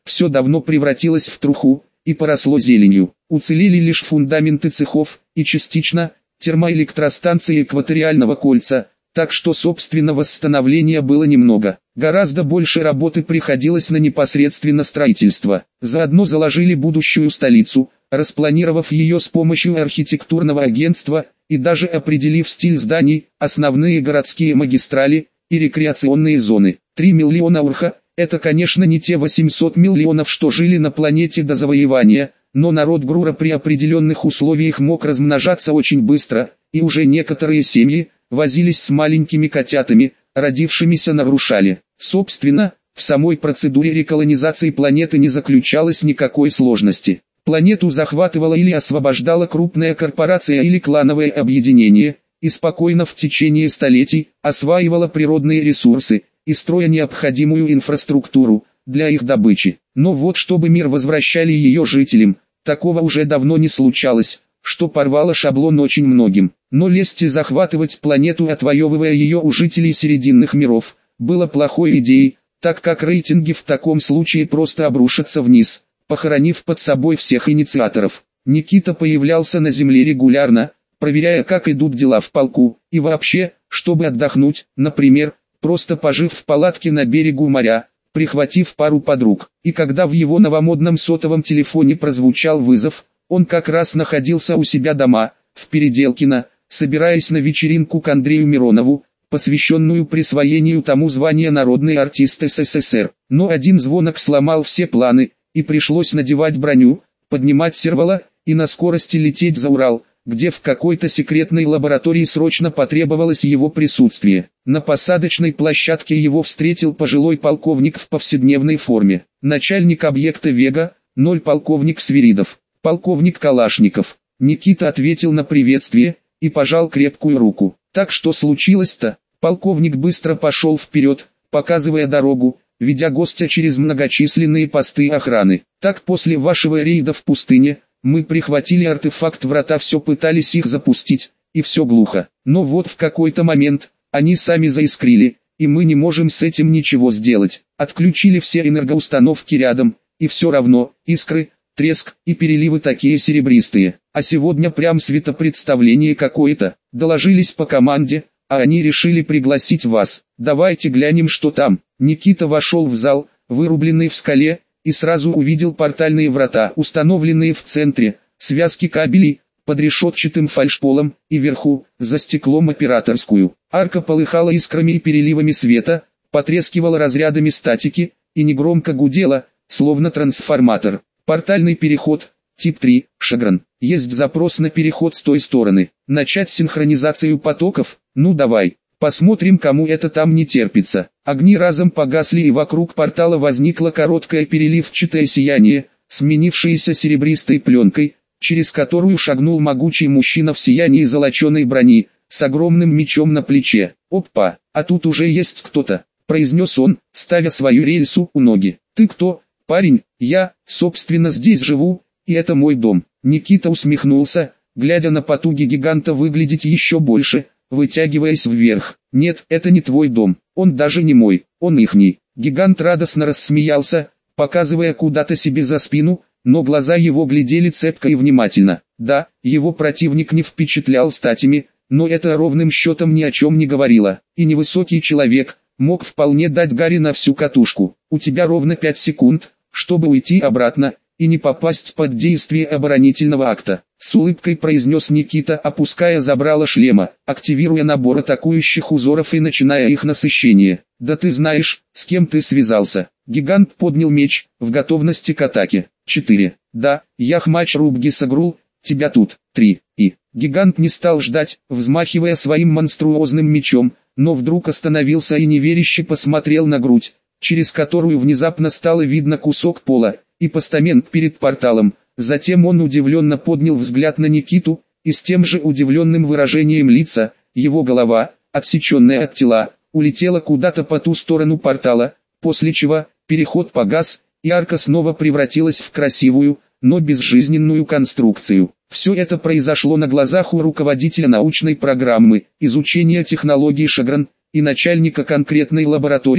S1: все давно превратилось в труху и поросло зеленью. Уцелели лишь фундаменты цехов и частично термоэлектростанции экваториального кольца, так что собственно восстановления было немного. Гораздо больше работы приходилось на непосредственно строительство. Заодно заложили будущую столицу, распланировав ее с помощью архитектурного агентства и даже определив стиль зданий, основные городские магистрали и рекреационные зоны. 3 миллиона урха – это, конечно, не те 800 миллионов, что жили на планете до завоевания, но народ Грура при определенных условиях мог размножаться очень быстро, и уже некоторые семьи возились с маленькими котятами, родившимися на Рушале. Собственно, в самой процедуре реколонизации планеты не заключалось никакой сложности. Планету захватывала или освобождала крупная корпорация или клановое объединение, и спокойно в течение столетий осваивала природные ресурсы и строя необходимую инфраструктуру для их добычи. Но вот чтобы мир возвращали ее жителям, такого уже давно не случалось, что порвало шаблон очень многим. Но лезть и захватывать планету, отвоевывая ее у жителей серединных миров, было плохой идеей, так как рейтинги в таком случае просто обрушатся вниз, похоронив под собой всех инициаторов. Никита появлялся на Земле регулярно, проверяя, как идут дела в полку, и вообще, чтобы отдохнуть, например, просто пожив в палатке на берегу моря, прихватив пару подруг. И когда в его новомодном сотовом телефоне прозвучал вызов, он как раз находился у себя дома, в Переделкино, собираясь на вечеринку к Андрею Миронову, посвященную присвоению тому звания народный артист СССР. Но один звонок сломал все планы, и пришлось надевать броню, поднимать сервала и на скорости лететь за Урал, где в какой-то секретной лаборатории срочно потребовалось его присутствие. На посадочной площадке его встретил пожилой полковник в повседневной форме. Начальник объекта Вега-0 полковник Свиридов. Полковник Калашников. Никита ответил на приветствие и пожал крепкую руку. Так что случилось-то? Полковник быстро пошел вперед, показывая дорогу, ведя гостя через многочисленные посты охраны. Так, после вашего рейда в пустыне, мы прихватили артефакт врата, все пытались их запустить, и все глухо. Но вот в какой-то момент, они сами заискрили, и мы не можем с этим ничего сделать. Отключили все энергоустановки рядом, и все равно, искры, треск и переливы такие серебристые. А сегодня прям светопредставление какое-то. Доложились по команде, а они решили пригласить вас. Давайте глянем, что там. Никита вошел в зал, вырубленный в скале, и сразу увидел портальные врата, установленные в центре, связки кабелей, под решетчатым фальшполом, и вверху, за стеклом операторскую. Арка полыхала искрами и переливами света, потрескивала разрядами статики, и негромко гудела, словно трансформатор. Портальный переход, тип 3, Шагран. Есть запрос на переход с той стороны. Начать синхронизацию потоков? Ну давай. Посмотрим, кому это там не терпится. Огни разом погасли, и вокруг портала возникло короткое переливчатое сияние, сменившееся серебристой пленкой, через которую шагнул могучий мужчина в сиянии золоченой брони, с огромным мечом на плече. «Опа, а тут уже есть кто-то», — произнес он, ставя свою рельсу у ноги. «Ты кто, парень?» «Я, собственно, здесь живу, и это мой дом». Никита усмехнулся, глядя на потуги гиганта выглядеть еще больше, вытягиваясь вверх. «Нет, это не твой дом, он даже не мой, он ихний». Гигант радостно рассмеялся, показывая куда-то себе за спину, но глаза его глядели цепко и внимательно. Да, его противник не впечатлял статями, но это ровным счетом ни о чем не говорило. И невысокий человек мог вполне дать Гарри на всю катушку. «У тебя ровно 5 секунд, чтобы уйти обратно и не попасть под действие оборонительного акта», — с улыбкой произнес Никита, опуская забрало шлема, активируя набор атакующих узоров и начиная их насыщение. «Да ты знаешь, с кем ты связался». Гигант поднял меч, в готовности к атаке. 4. «Да, я Хмач Рубгисагрул, тебя тут». 3. И гигант не стал ждать, взмахивая своим монструозным мечом, но вдруг остановился и неверяще посмотрел на грудь, через которую внезапно стало видно кусок пола и постамент перед порталом. Затем он удивленно поднял взгляд на Никиту, и с тем же удивленным выражением лица, его голова, отсеченная от тела, улетела куда-то по ту сторону портала, после чего переход погас, и арка снова превратилась в красивую, но безжизненную конструкцию. Все это произошло на глазах у руководителя научной программы изучения технологий Шагран и начальника конкретной лаборатории,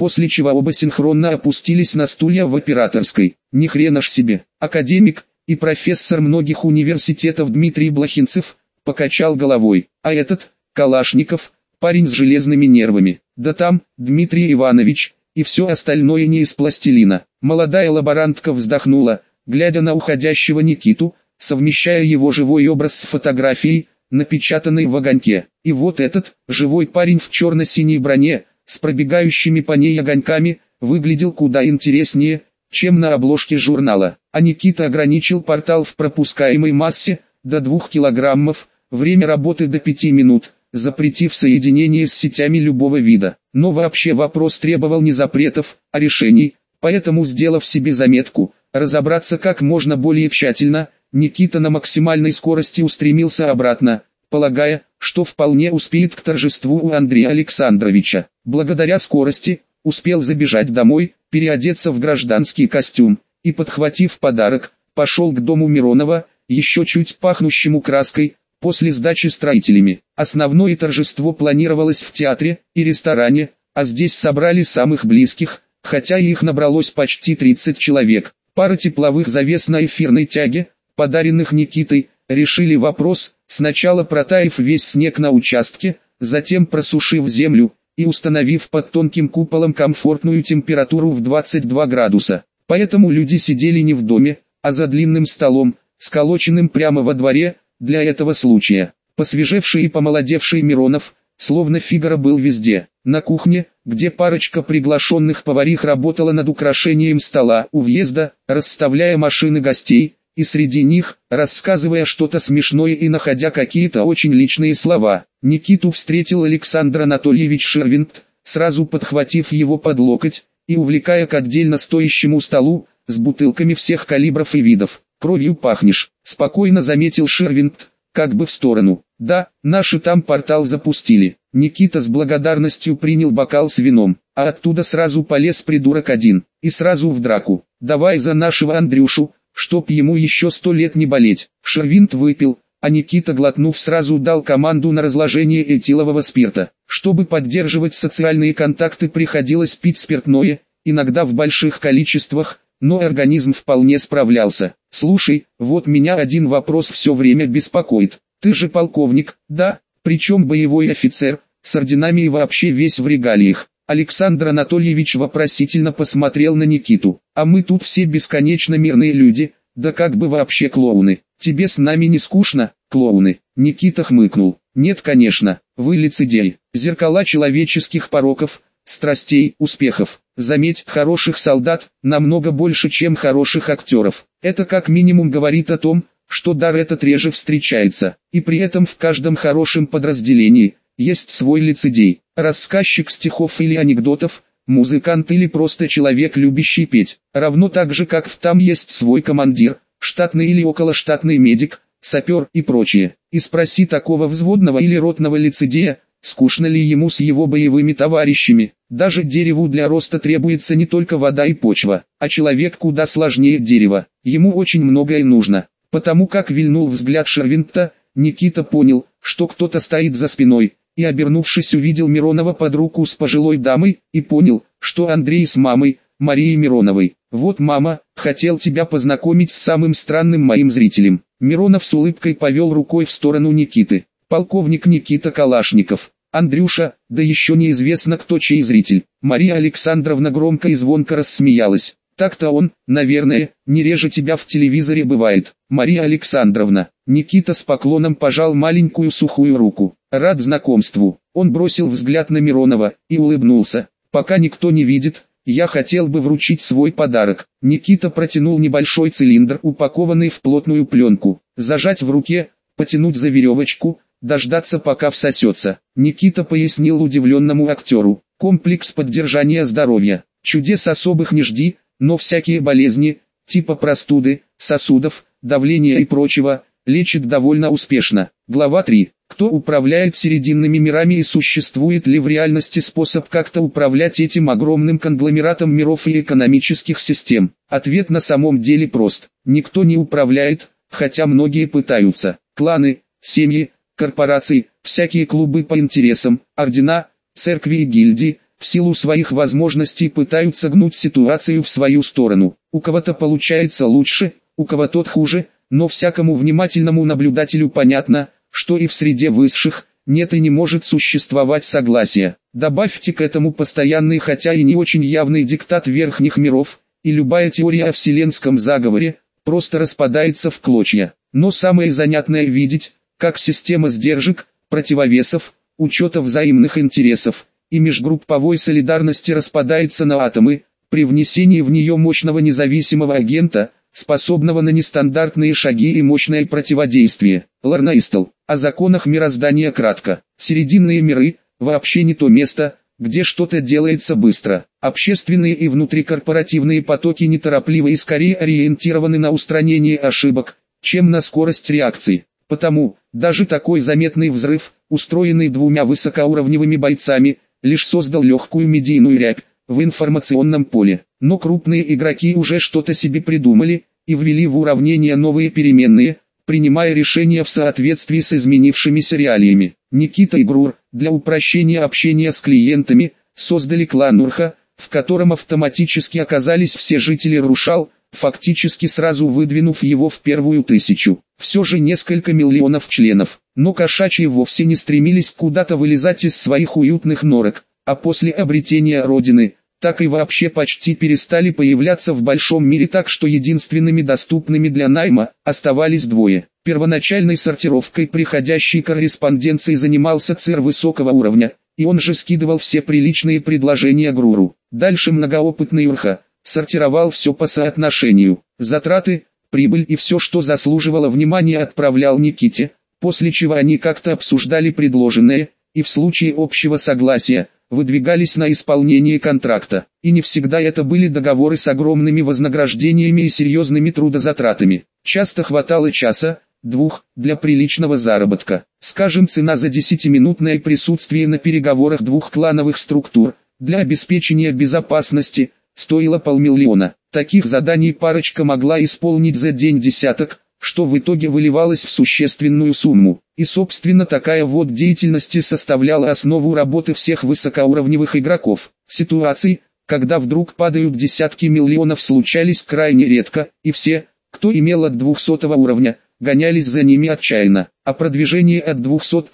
S1: после чего оба синхронно опустились на стулья в операторской. Ни хрена ж себе. Академик и профессор многих университетов Дмитрий Блохинцев покачал головой. А этот, Калашников, парень с железными нервами. Да там, Дмитрий Иванович, и все остальное не из пластилина. Молодая лаборантка вздохнула, глядя на уходящего Никиту, совмещая его живой образ с фотографией, напечатанной в огоньке. И вот этот, живой парень в черно-синей броне, с пробегающими по ней огоньками, выглядел куда интереснее, чем на обложке журнала. А Никита ограничил портал в пропускаемой массе до 2 килограммов, время работы до 5 минут, запретив соединение с сетями любого вида. Но вообще вопрос требовал не запретов, а решений, поэтому, сделав себе заметку, разобраться как можно более тщательно, Никита на максимальной скорости устремился обратно, полагая, что вполне успеет к торжеству у Андрея Александровича. Благодаря скорости, успел забежать домой, переодеться в гражданский костюм, и, подхватив подарок, пошел к дому Миронова, еще чуть пахнущему краской, после сдачи строителями. Основное торжество планировалось в театре и ресторане, а здесь собрали самых близких, хотя их набралось почти 30 человек. Пара тепловых завес на эфирной тяге, подаренных Никитой, решили вопрос, сначала протаив весь снег на участке, затем просушив землю и установив под тонким куполом комфортную температуру в 22 градуса. Поэтому люди сидели не в доме, а за длинным столом, сколоченным прямо во дворе, для этого случая. Посвежевший и помолодевший Миронов, словно Фигаро, был везде. На кухне, где парочка приглашенных поварих работала над украшением стола у въезда, расставляя машины гостей, и среди них, рассказывая что-то смешное и находя какие-то очень личные слова. Никиту встретил Александр Анатольевич Шервинд, сразу подхватив его под локоть и увлекая к отдельно стоящему столу, с бутылками всех калибров и видов. «Кровью пахнешь», — спокойно заметил Шервинд, как бы в сторону. «Да, наши там портал запустили». Никита с благодарностью принял бокал с вином, а оттуда сразу полез придурок один, и сразу в драку. «Давай за нашего Андрюшу, чтоб ему еще 100 лет не болеть». Шервинд выпил, а Никита, глотнув, сразу дал команду на разложение этилового спирта. Чтобы поддерживать социальные контакты, приходилось пить спиртное, иногда в больших количествах, но организм вполне справлялся. «Слушай, вот меня один вопрос все время беспокоит. Ты же полковник, да? Причем боевой офицер, с орденами и вообще весь в регалиях». Александр Анатольевич вопросительно посмотрел на Никиту. «А мы тут все бесконечно мирные люди, да как бы вообще клоуны. Тебе с нами не скучно, клоуны?» Никита хмыкнул. «Нет, конечно, вы лицедеи, зеркала человеческих пороков, страстей, успехов. Заметь, хороших солдат намного больше, чем хороших актеров. Это как минимум говорит о том, что дар этот реже встречается, и при этом в каждом хорошем подразделении есть свой лицедей, рассказчик стихов или анекдотов, музыкант или просто человек, любящий петь. Равно так же, как там есть свой командир, штатный или околоштатный медик, сапер и прочее. И спроси такого взводного или ротного лицедея, скучно ли ему с его боевыми товарищами. Даже дереву для роста требуется не только вода и почва, а человек куда сложнее дерева. Ему очень многое нужно. Потому как вильнул взгляд Шервинта, Никита понял, что кто-то стоит за спиной, и, обернувшись, увидел Миронова под руку с пожилой дамой, и понял, что Андрей с мамой, Марией Мироновой. «Вот, мама, хотел тебя познакомить с самым странным моим зрителем». Миронов с улыбкой повел рукой в сторону Никиты. «Полковник Никита Калашников. Андрюша, да еще неизвестно кто чей зритель». Мария Александровна громко и звонко рассмеялась. «Так-то он, наверное, не реже тебя в телевизоре бывает». «Мария Александровна». Никита с поклоном пожал маленькую сухую руку. «Рад знакомству». Он бросил взгляд на Миронова и улыбнулся. «Пока никто не видит, я хотел бы вручить свой подарок». Никита протянул небольшой цилиндр, упакованный в плотную пленку. Зажать в руке, потянуть за веревочку, дождаться пока всосется. Никита пояснил удивленному актеру. «Комплекс поддержания здоровья. Чудес особых не жди, но всякие болезни, типа простуды, сосудов, давления и прочего, лечит довольно успешно». Глава 3. Кто управляет серединными мирами и существует ли в реальности способ как-то управлять этим огромным конгломератом миров и экономических систем? Ответ на самом деле прост. Никто не управляет, хотя многие пытаются. Кланы, семьи, корпорации, всякие клубы по интересам, ордена, церкви и гильдии – в силу своих возможностей пытаются гнуть ситуацию в свою сторону. У кого-то получается лучше, у кого-то хуже, но всякому внимательному наблюдателю понятно, что и в среде высших нет и не может существовать согласия. Добавьте к этому постоянный, хотя и не очень явный диктат верхних миров, и любая теория о вселенском заговоре просто распадается в клочья. Но самое занятное видеть, как система сдержек, противовесов, учета взаимных интересов и межгрупповой солидарности распадается на атомы, при внесении в нее мощного независимого агента, способного на нестандартные шаги и мощное противодействие. Ларнаистл. О законах мироздания кратко. Серединные миры – вообще не то место, где что-то делается быстро. Общественные и внутрикорпоративные потоки неторопливы и скорее ориентированы на устранение ошибок, чем на скорость реакции. Потому, даже такой заметный взрыв, устроенный двумя высокоуровневыми бойцами, лишь создал легкую медийную рябь в информационном поле. Но крупные игроки уже что-то себе придумали и ввели в уравнение новые переменные, принимая решения в соответствии с изменившимися реалиями. Никита и Грур, для упрощения общения с клиентами, создали клан Урха, в котором автоматически оказались все жители Рушал, фактически сразу выдвинув его в первую тысячу. Все же несколько миллионов членов. Но кошачьи вовсе не стремились куда-то вылезать из своих уютных норок, а после обретения родины, так и вообще почти перестали появляться в большом мире, так что единственными доступными для найма оставались двое. Первоначальной сортировкой приходящей корреспонденции занимался ЦР высокого уровня, и он же скидывал все приличные предложения Груру. Дальше многоопытный Урха сортировал все по соотношению. Затраты, прибыль и все, что заслуживало внимания, отправлял Никите, после чего они как-то обсуждали предложенное, и в случае общего согласия, выдвигались на исполнение контракта. И не всегда это были договоры с огромными вознаграждениями и серьезными трудозатратами. Часто хватало часа, двух, для приличного заработка. Скажем, цена за 10-минутное присутствие на переговорах двух клановых структур, для обеспечения безопасности, стоила $500 000. Таких заданий парочка могла исполнить за день десяток, что в итоге выливалось в существенную сумму. И собственно такая вот деятельность составляла основу работы всех высокоуровневых игроков. Ситуации, когда вдруг падают десятки миллионов, случались крайне редко, и все, кто имел от 200 уровня, гонялись за ними отчаянно. А продвижение от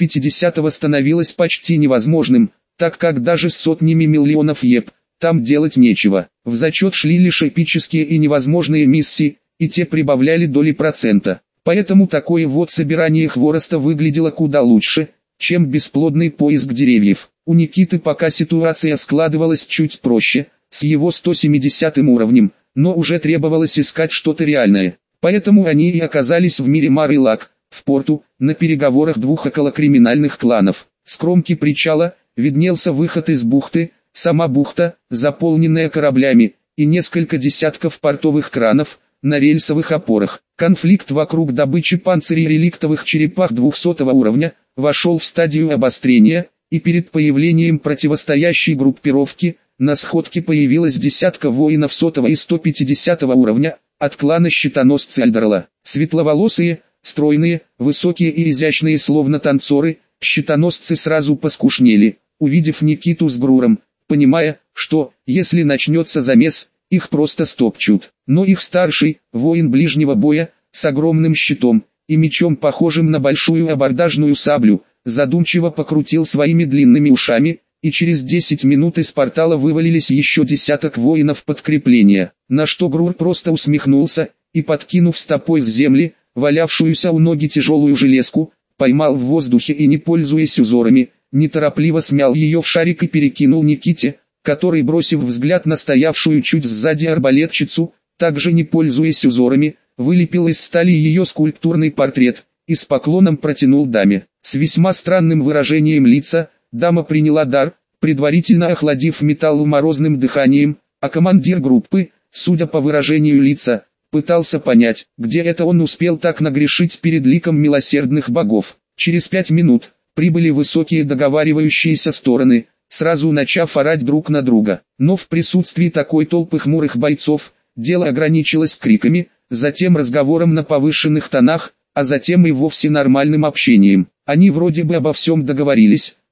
S1: 250 становилось почти невозможным, так как даже с сотнями миллионов ЕП там делать нечего. В зачет шли лишь эпические и невозможные миссии, и те прибавляли доли процента. Поэтому такое вот собирание хвороста выглядело куда лучше, чем бесплодный поиск деревьев. У Никиты пока ситуация складывалась чуть проще, с его 170 уровнем, но уже требовалось искать что-то реальное. Поэтому они и оказались в мире Мар-и-Лак, в порту, на переговорах двух околокриминальных кланов. С кромки причала виднелся выход из бухты, сама бухта, заполненная кораблями, и несколько десятков портовых кранов на рельсовых опорах. Конфликт вокруг добычи панцирей и реликтовых черепах 200 уровня вошел в стадию обострения, и перед появлением противостоящей группировки на сходке появилось десятка воинов 100 и 150 уровня от клана щитоносцы Альдерла. Светловолосые, стройные, высокие и изящные, словно танцоры, щитоносцы сразу поскушнели, увидев Никиту с Груром, понимая, что, если начнется замес, их просто стопчут. Но их старший, воин ближнего боя, с огромным щитом и мечом, похожим на большую абордажную саблю, задумчиво покрутил своими длинными ушами, и через 10 минут из портала вывалились еще десяток воинов подкрепления, на что Грур просто усмехнулся, и, подкинув стопой с земли, валявшуюся у ноги тяжелую железку, поймал в воздухе и, не пользуясь узорами, неторопливо смял ее в шарик и перекинул Никите, который, бросив взгляд на стоявшую чуть сзади арбалетчицу, также не пользуясь узорами, вылепил из стали ее скульптурный портрет и с поклоном протянул даме. С весьма странным выражением лица, дама приняла дар, предварительно охладив металл морозным дыханием, а командир группы, судя по выражению лица, пытался понять, где это он успел так нагрешить перед ликом милосердных богов. Через 5 минут прибыли высокие договаривающиеся стороны, сразу начав орать друг на друга. Но в присутствии такой толпы хмурых бойцов, дело ограничилось криками, затем разговором на повышенных тонах, а затем и вовсе нормальным общением. Они вроде бы обо всем договорились,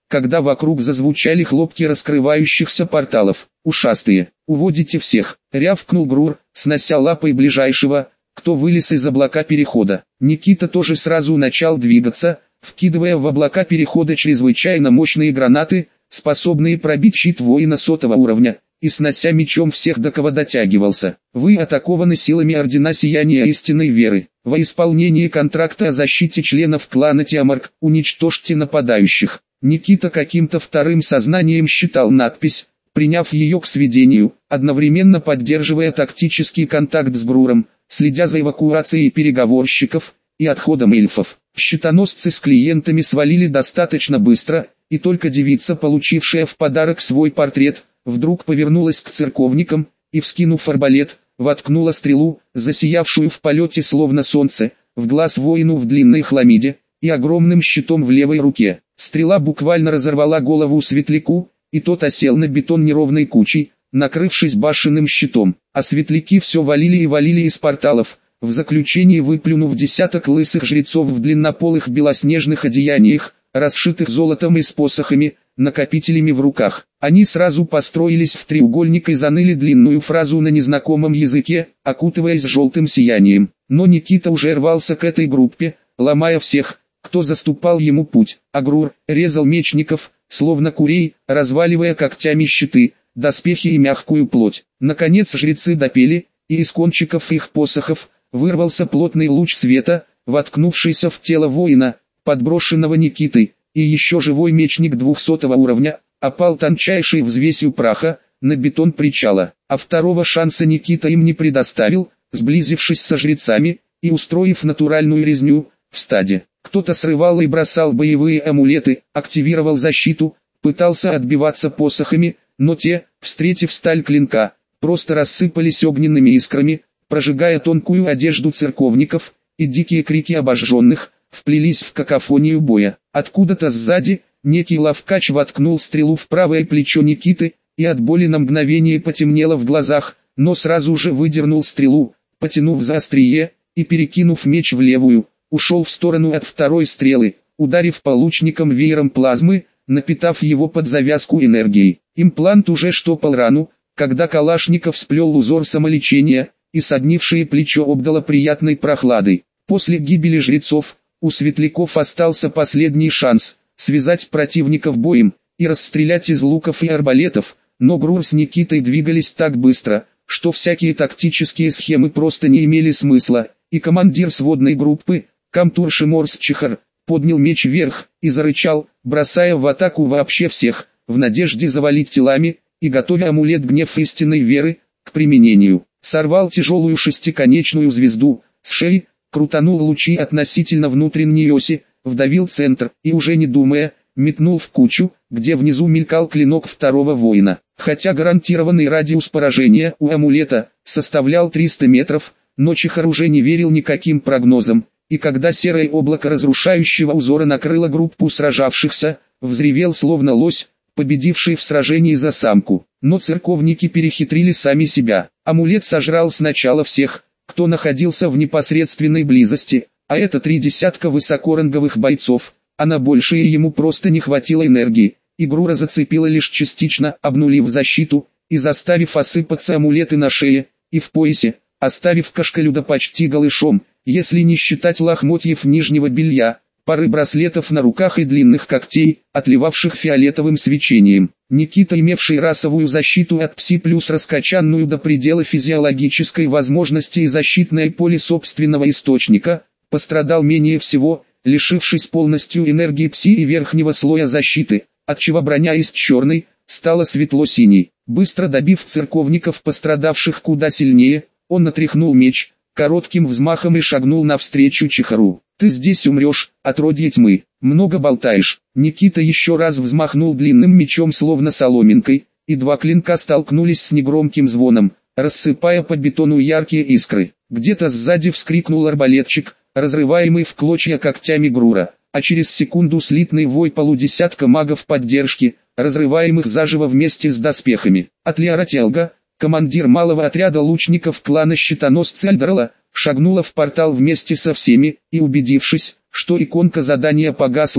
S1: когда вокруг зазвучали хлопки раскрывающихся порталов. «Ушастые, уводите всех!» — рявкнул Грур, снося лапой ближайшего, кто вылез из облака перехода. Никита тоже сразу начал двигаться, вкидывая в облака перехода чрезвычайно мощные гранаты, способные пробить щит воина 100-го уровня, и снося мечом всех, до кого дотягивался. «Вы атакованы силами Ордена Сияния Истинной Веры. Во исполнение контракта о защите членов клана Тиамарк, уничтожьте нападающих». Никита каким-то вторым сознанием считал надпись, приняв ее к сведению, одновременно поддерживая тактический контакт с Груром, следя за эвакуацией переговорщиков и отходом эльфов. Щитоносцы с клиентами свалили достаточно быстро, и только девица, получившая в подарок свой портрет, вдруг повернулась к церковникам и, вскинув арбалет, воткнула стрелу, засиявшую в полете словно солнце, в глаз воину в длинной хламиде и огромным щитом в левой руке. Стрела буквально разорвала голову светляку, и тот осел на бетон неровной кучей, накрывшись башенным щитом. А светляки все валили и валили из порталов, в заключении выплюнув десяток лысых жрецов в длиннополых белоснежных одеяниях, расшитых золотом и с посохами, накопителями в руках. Они сразу построились в треугольник и заныли длинную фразу на незнакомом языке, окутываясь желтым сиянием. Но Никита уже рвался к этой группе, ломая всех, кто заступал ему путь. А Грур резал мечников, словно курей, разваливая когтями щиты, доспехи и мягкую плоть. Наконец жрецы допели, и из кончиков их посохов вырвался плотный луч света, воткнувшийся в тело воина, подброшенного Никитой, и еще живой мечник 200-го уровня, опал тончайшей взвесью праха на бетон причала. А второго шанса Никита им не предоставил, сблизившись со жрецами и устроив натуральную резню в стаде. Кто-то срывал и бросал боевые амулеты, активировал защиту, пытался отбиваться посохами, но те, встретив сталь клинка, просто рассыпались огненными искрами, прожигая тонкую одежду церковников, и дикие крики обожженных вплелись в какофонию боя. Откуда-то сзади, некий ловкач воткнул стрелу в правое плечо Никиты, и от боли на мгновение потемнело в глазах, но сразу же выдернул стрелу, потянув за острие, и перекинув меч в левую, ушел в сторону от второй стрелы, ударив по лучникам веером плазмы, напитав его под завязку энергией. Имплант уже штопал рану, когда Калашников сплел узор самолечения, и соднившее плечо обдало приятной прохладой. После гибели жрецов, у светляков остался последний шанс – связать противников боем и расстрелять из луков и арбалетов, но Грур с Никитой двигались так быстро, что всякие тактические схемы просто не имели смысла, и командир сводной группы, Камтур Шиморс-Чехар, поднял меч вверх и зарычал, бросая в атаку вообще всех, в надежде завалить телами, и готовя амулет гнев истинной веры к применению. Сорвал тяжелую шестиконечную звезду с шеи, крутанул лучи относительно внутренней оси, вдавил центр и, уже не думая, метнул в кучу, где внизу мелькал клинок второго воина. Хотя гарантированный радиус поражения у амулета составлял 300 метров, но Чехар уже не верил никаким прогнозам, и когда серое облако разрушающего узора накрыло группу сражавшихся, взревел словно лось, победивший в сражении за самку. Но церковники перехитрили сами себя. Амулет сожрал сначала всех, кто находился в непосредственной близости, а это 3 десятка высокоранговых бойцов, а на большее ему просто не хватило энергии. Грура зацепила лишь частично, обнулив защиту и заставив осыпаться амулеты на шее и в поясе, оставив кошкалюда почти голышом, если не считать лохмотьев нижнего белья, пары браслетов на руках и длинных когтей, отливавших фиолетовым свечением. Никита, имевший расовую защиту от Пси плюс раскачанную до предела физиологической возможности и защитное поле собственного источника, пострадал менее всего, лишившись полностью энергии Пси и верхнего слоя защиты, отчего броня из черной стала светло-синей. Быстро добив церковников, пострадавших куда сильнее, он натряхнул меч, коротким взмахом и шагнул навстречу Чехару. «Ты здесь умрешь, отродье тьмы, много болтаешь». Никита еще раз взмахнул длинным мечом словно соломинкой, и два клинка столкнулись с негромким звоном, рассыпая по бетону яркие искры. Где-то сзади вскрикнул арбалетчик, разрываемый в клочья когтями Грура, а через секунду слитный вой полудесятка магов поддержки, разрываемых заживо вместе с доспехами. Атлиара Телга, командир малого отряда лучников клана щитоносца Альдарла, шагнула в портал вместе со всеми, и убедившись, что иконка задания погасла,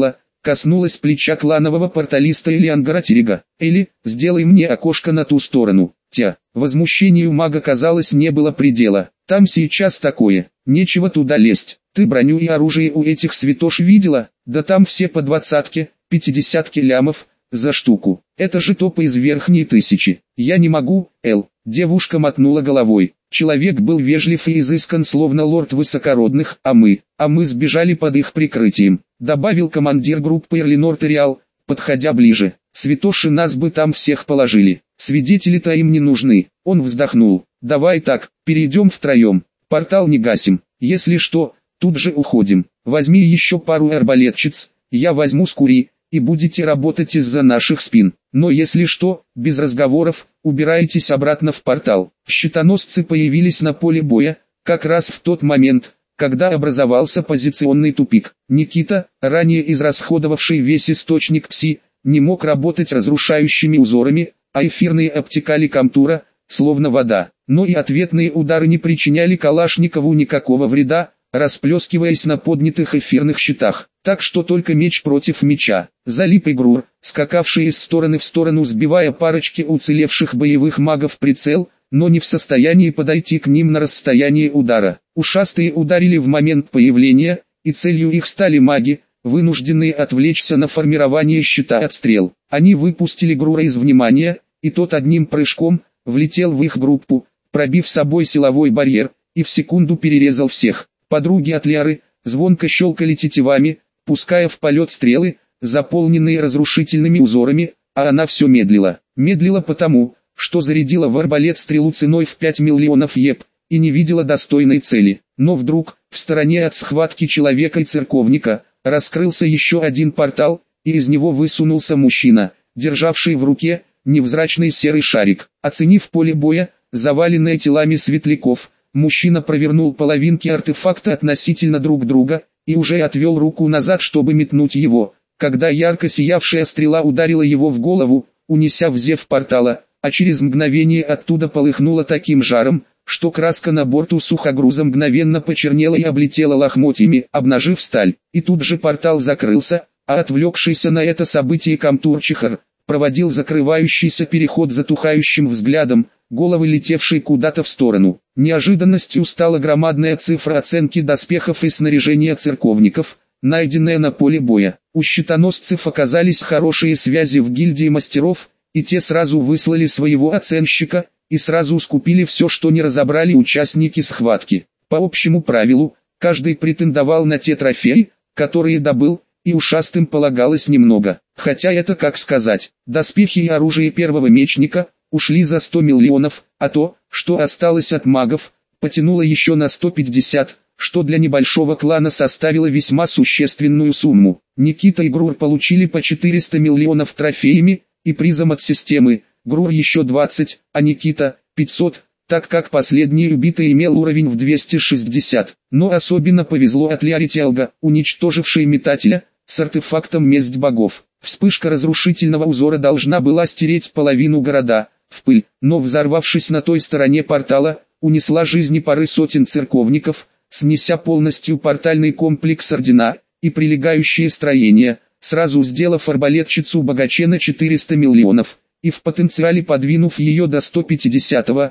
S1: коснулась плеча кланового порталиста Элиангара Терега. «Эли, сделай мне окошко на ту сторону». Возмущению мага, казалось, не было предела. «Там сейчас такое, нечего туда лезть. Ты броню и оружие у этих святош видела? Да там все по 20-ке, 50-ке лямов за штуку. Это же топы из верхней тысячи. Я не могу, Эл». Девушка мотнула головой. Человек был вежлив и изыскан, словно лорд высокородных, а мы сбежали под их прикрытием, добавил командир группы Эрлинор Териал, подходя ближе. Святоши нас бы там всех положили, свидетели-то им не нужны. Он вздохнул. Давай так, перейдем втроем, портал не гасим, если что, тут же уходим. Возьми еще пару арбалетчиц, я возьму скури, и будете работать из-за наших спин. Но если что, без разговоров, убирайтесь обратно в портал. Щитоносцы появились на поле боя, как раз в тот момент, когда образовался позиционный тупик. Никита, ранее израсходовавший весь источник пси, не мог работать разрушающими узорами, а эфирные обтекали Камтура, словно вода. Но и ответные удары не причиняли Калашникову никакого вреда, расплескиваясь на поднятых эфирных щитах. Так что только меч против меча. Залип и Грур, скакавший из стороны в сторону, сбивая парочки уцелевших боевых магов прицел, но не в состоянии подойти к ним на расстояние удара. Ушастые ударили в момент появления, и целью их стали маги, вынужденные отвлечься на формирование щита от стрел. Они выпустили Грура из внимания, и тот одним прыжком влетел в их группу, пробив собой силовой барьер, и в секунду перерезал всех. Подруги от Лиары звонко щелкали тетивами, пуская в полет стрелы, заполненные разрушительными узорами, а она все медлила. Медлила потому, что зарядила в арбалет стрелу ценой в 5 миллионов еп, и не видела достойной цели. Но вдруг, в стороне от схватки человека и церковника, раскрылся еще один портал, и из него высунулся мужчина, державший в руке невзрачный серый шарик. Оценив поле боя, заваленное телами светляков, мужчина провернул половинки артефакта относительно друг друга, и уже отвел руку назад, чтобы метнуть его, когда ярко сиявшая стрела ударила его в голову, унеся в зев портала, а через мгновение оттуда полыхнуло таким жаром, что краска на борту сухогруза мгновенно почернела и облетела лохмотьями, обнажив сталь. И тут же портал закрылся, а отвлекшийся на это событие Камтур-Чихар проводил закрывающийся переход затухающим взглядом, головы летевшие куда-то в сторону. Неожиданностью стала громадная цифра оценки доспехов и снаряжения церковников, найденная на поле боя. У щитоносцев оказались хорошие связи в гильдии мастеров, и те сразу выслали своего оценщика, и сразу скупили все, что не разобрали участники схватки. По общему правилу, каждый претендовал на те трофеи, которые добыл, и ушастым полагалось немного. Хотя это как сказать, доспехи и оружие первого мечника ушли за 100 миллионов, а то, что осталось от магов, потянуло еще на 150, что для небольшого клана составило весьма существенную сумму. Никита и Грур получили по 400 миллионов трофеями, и призом от системы, Грур еще 20, а Никита – 500, так как последний убитый имел уровень в 260. Но особенно повезло от Лиари Тиалга, уничтожившей метателя, с артефактом «Месть богов». Вспышка разрушительного узора должна была стереть половину города в пыль, но взорвавшись на той стороне портала, унесла жизни пары сотен церковников, снеся полностью портальный комплекс Ордена и прилегающие строения, сразу сделав арбалетчицу богаче на 400 миллионов, и в потенциале подвинув ее до 150-160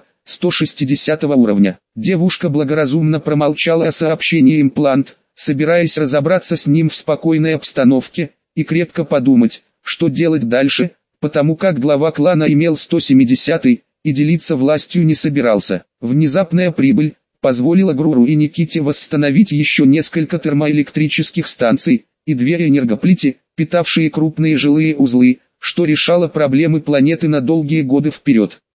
S1: уровня. Девушка благоразумно промолчала о сообщении имплант, собираясь разобраться с ним в спокойной обстановке, и крепко подумать, что делать дальше, потому как глава клана имел 170-й, и делиться властью не собирался. Внезапная прибыль позволила Груру и Никите восстановить еще несколько термоэлектрических станций, и 2 энергоплити, питавшие крупные жилые узлы, что решало проблемы планеты на долгие годы вперед.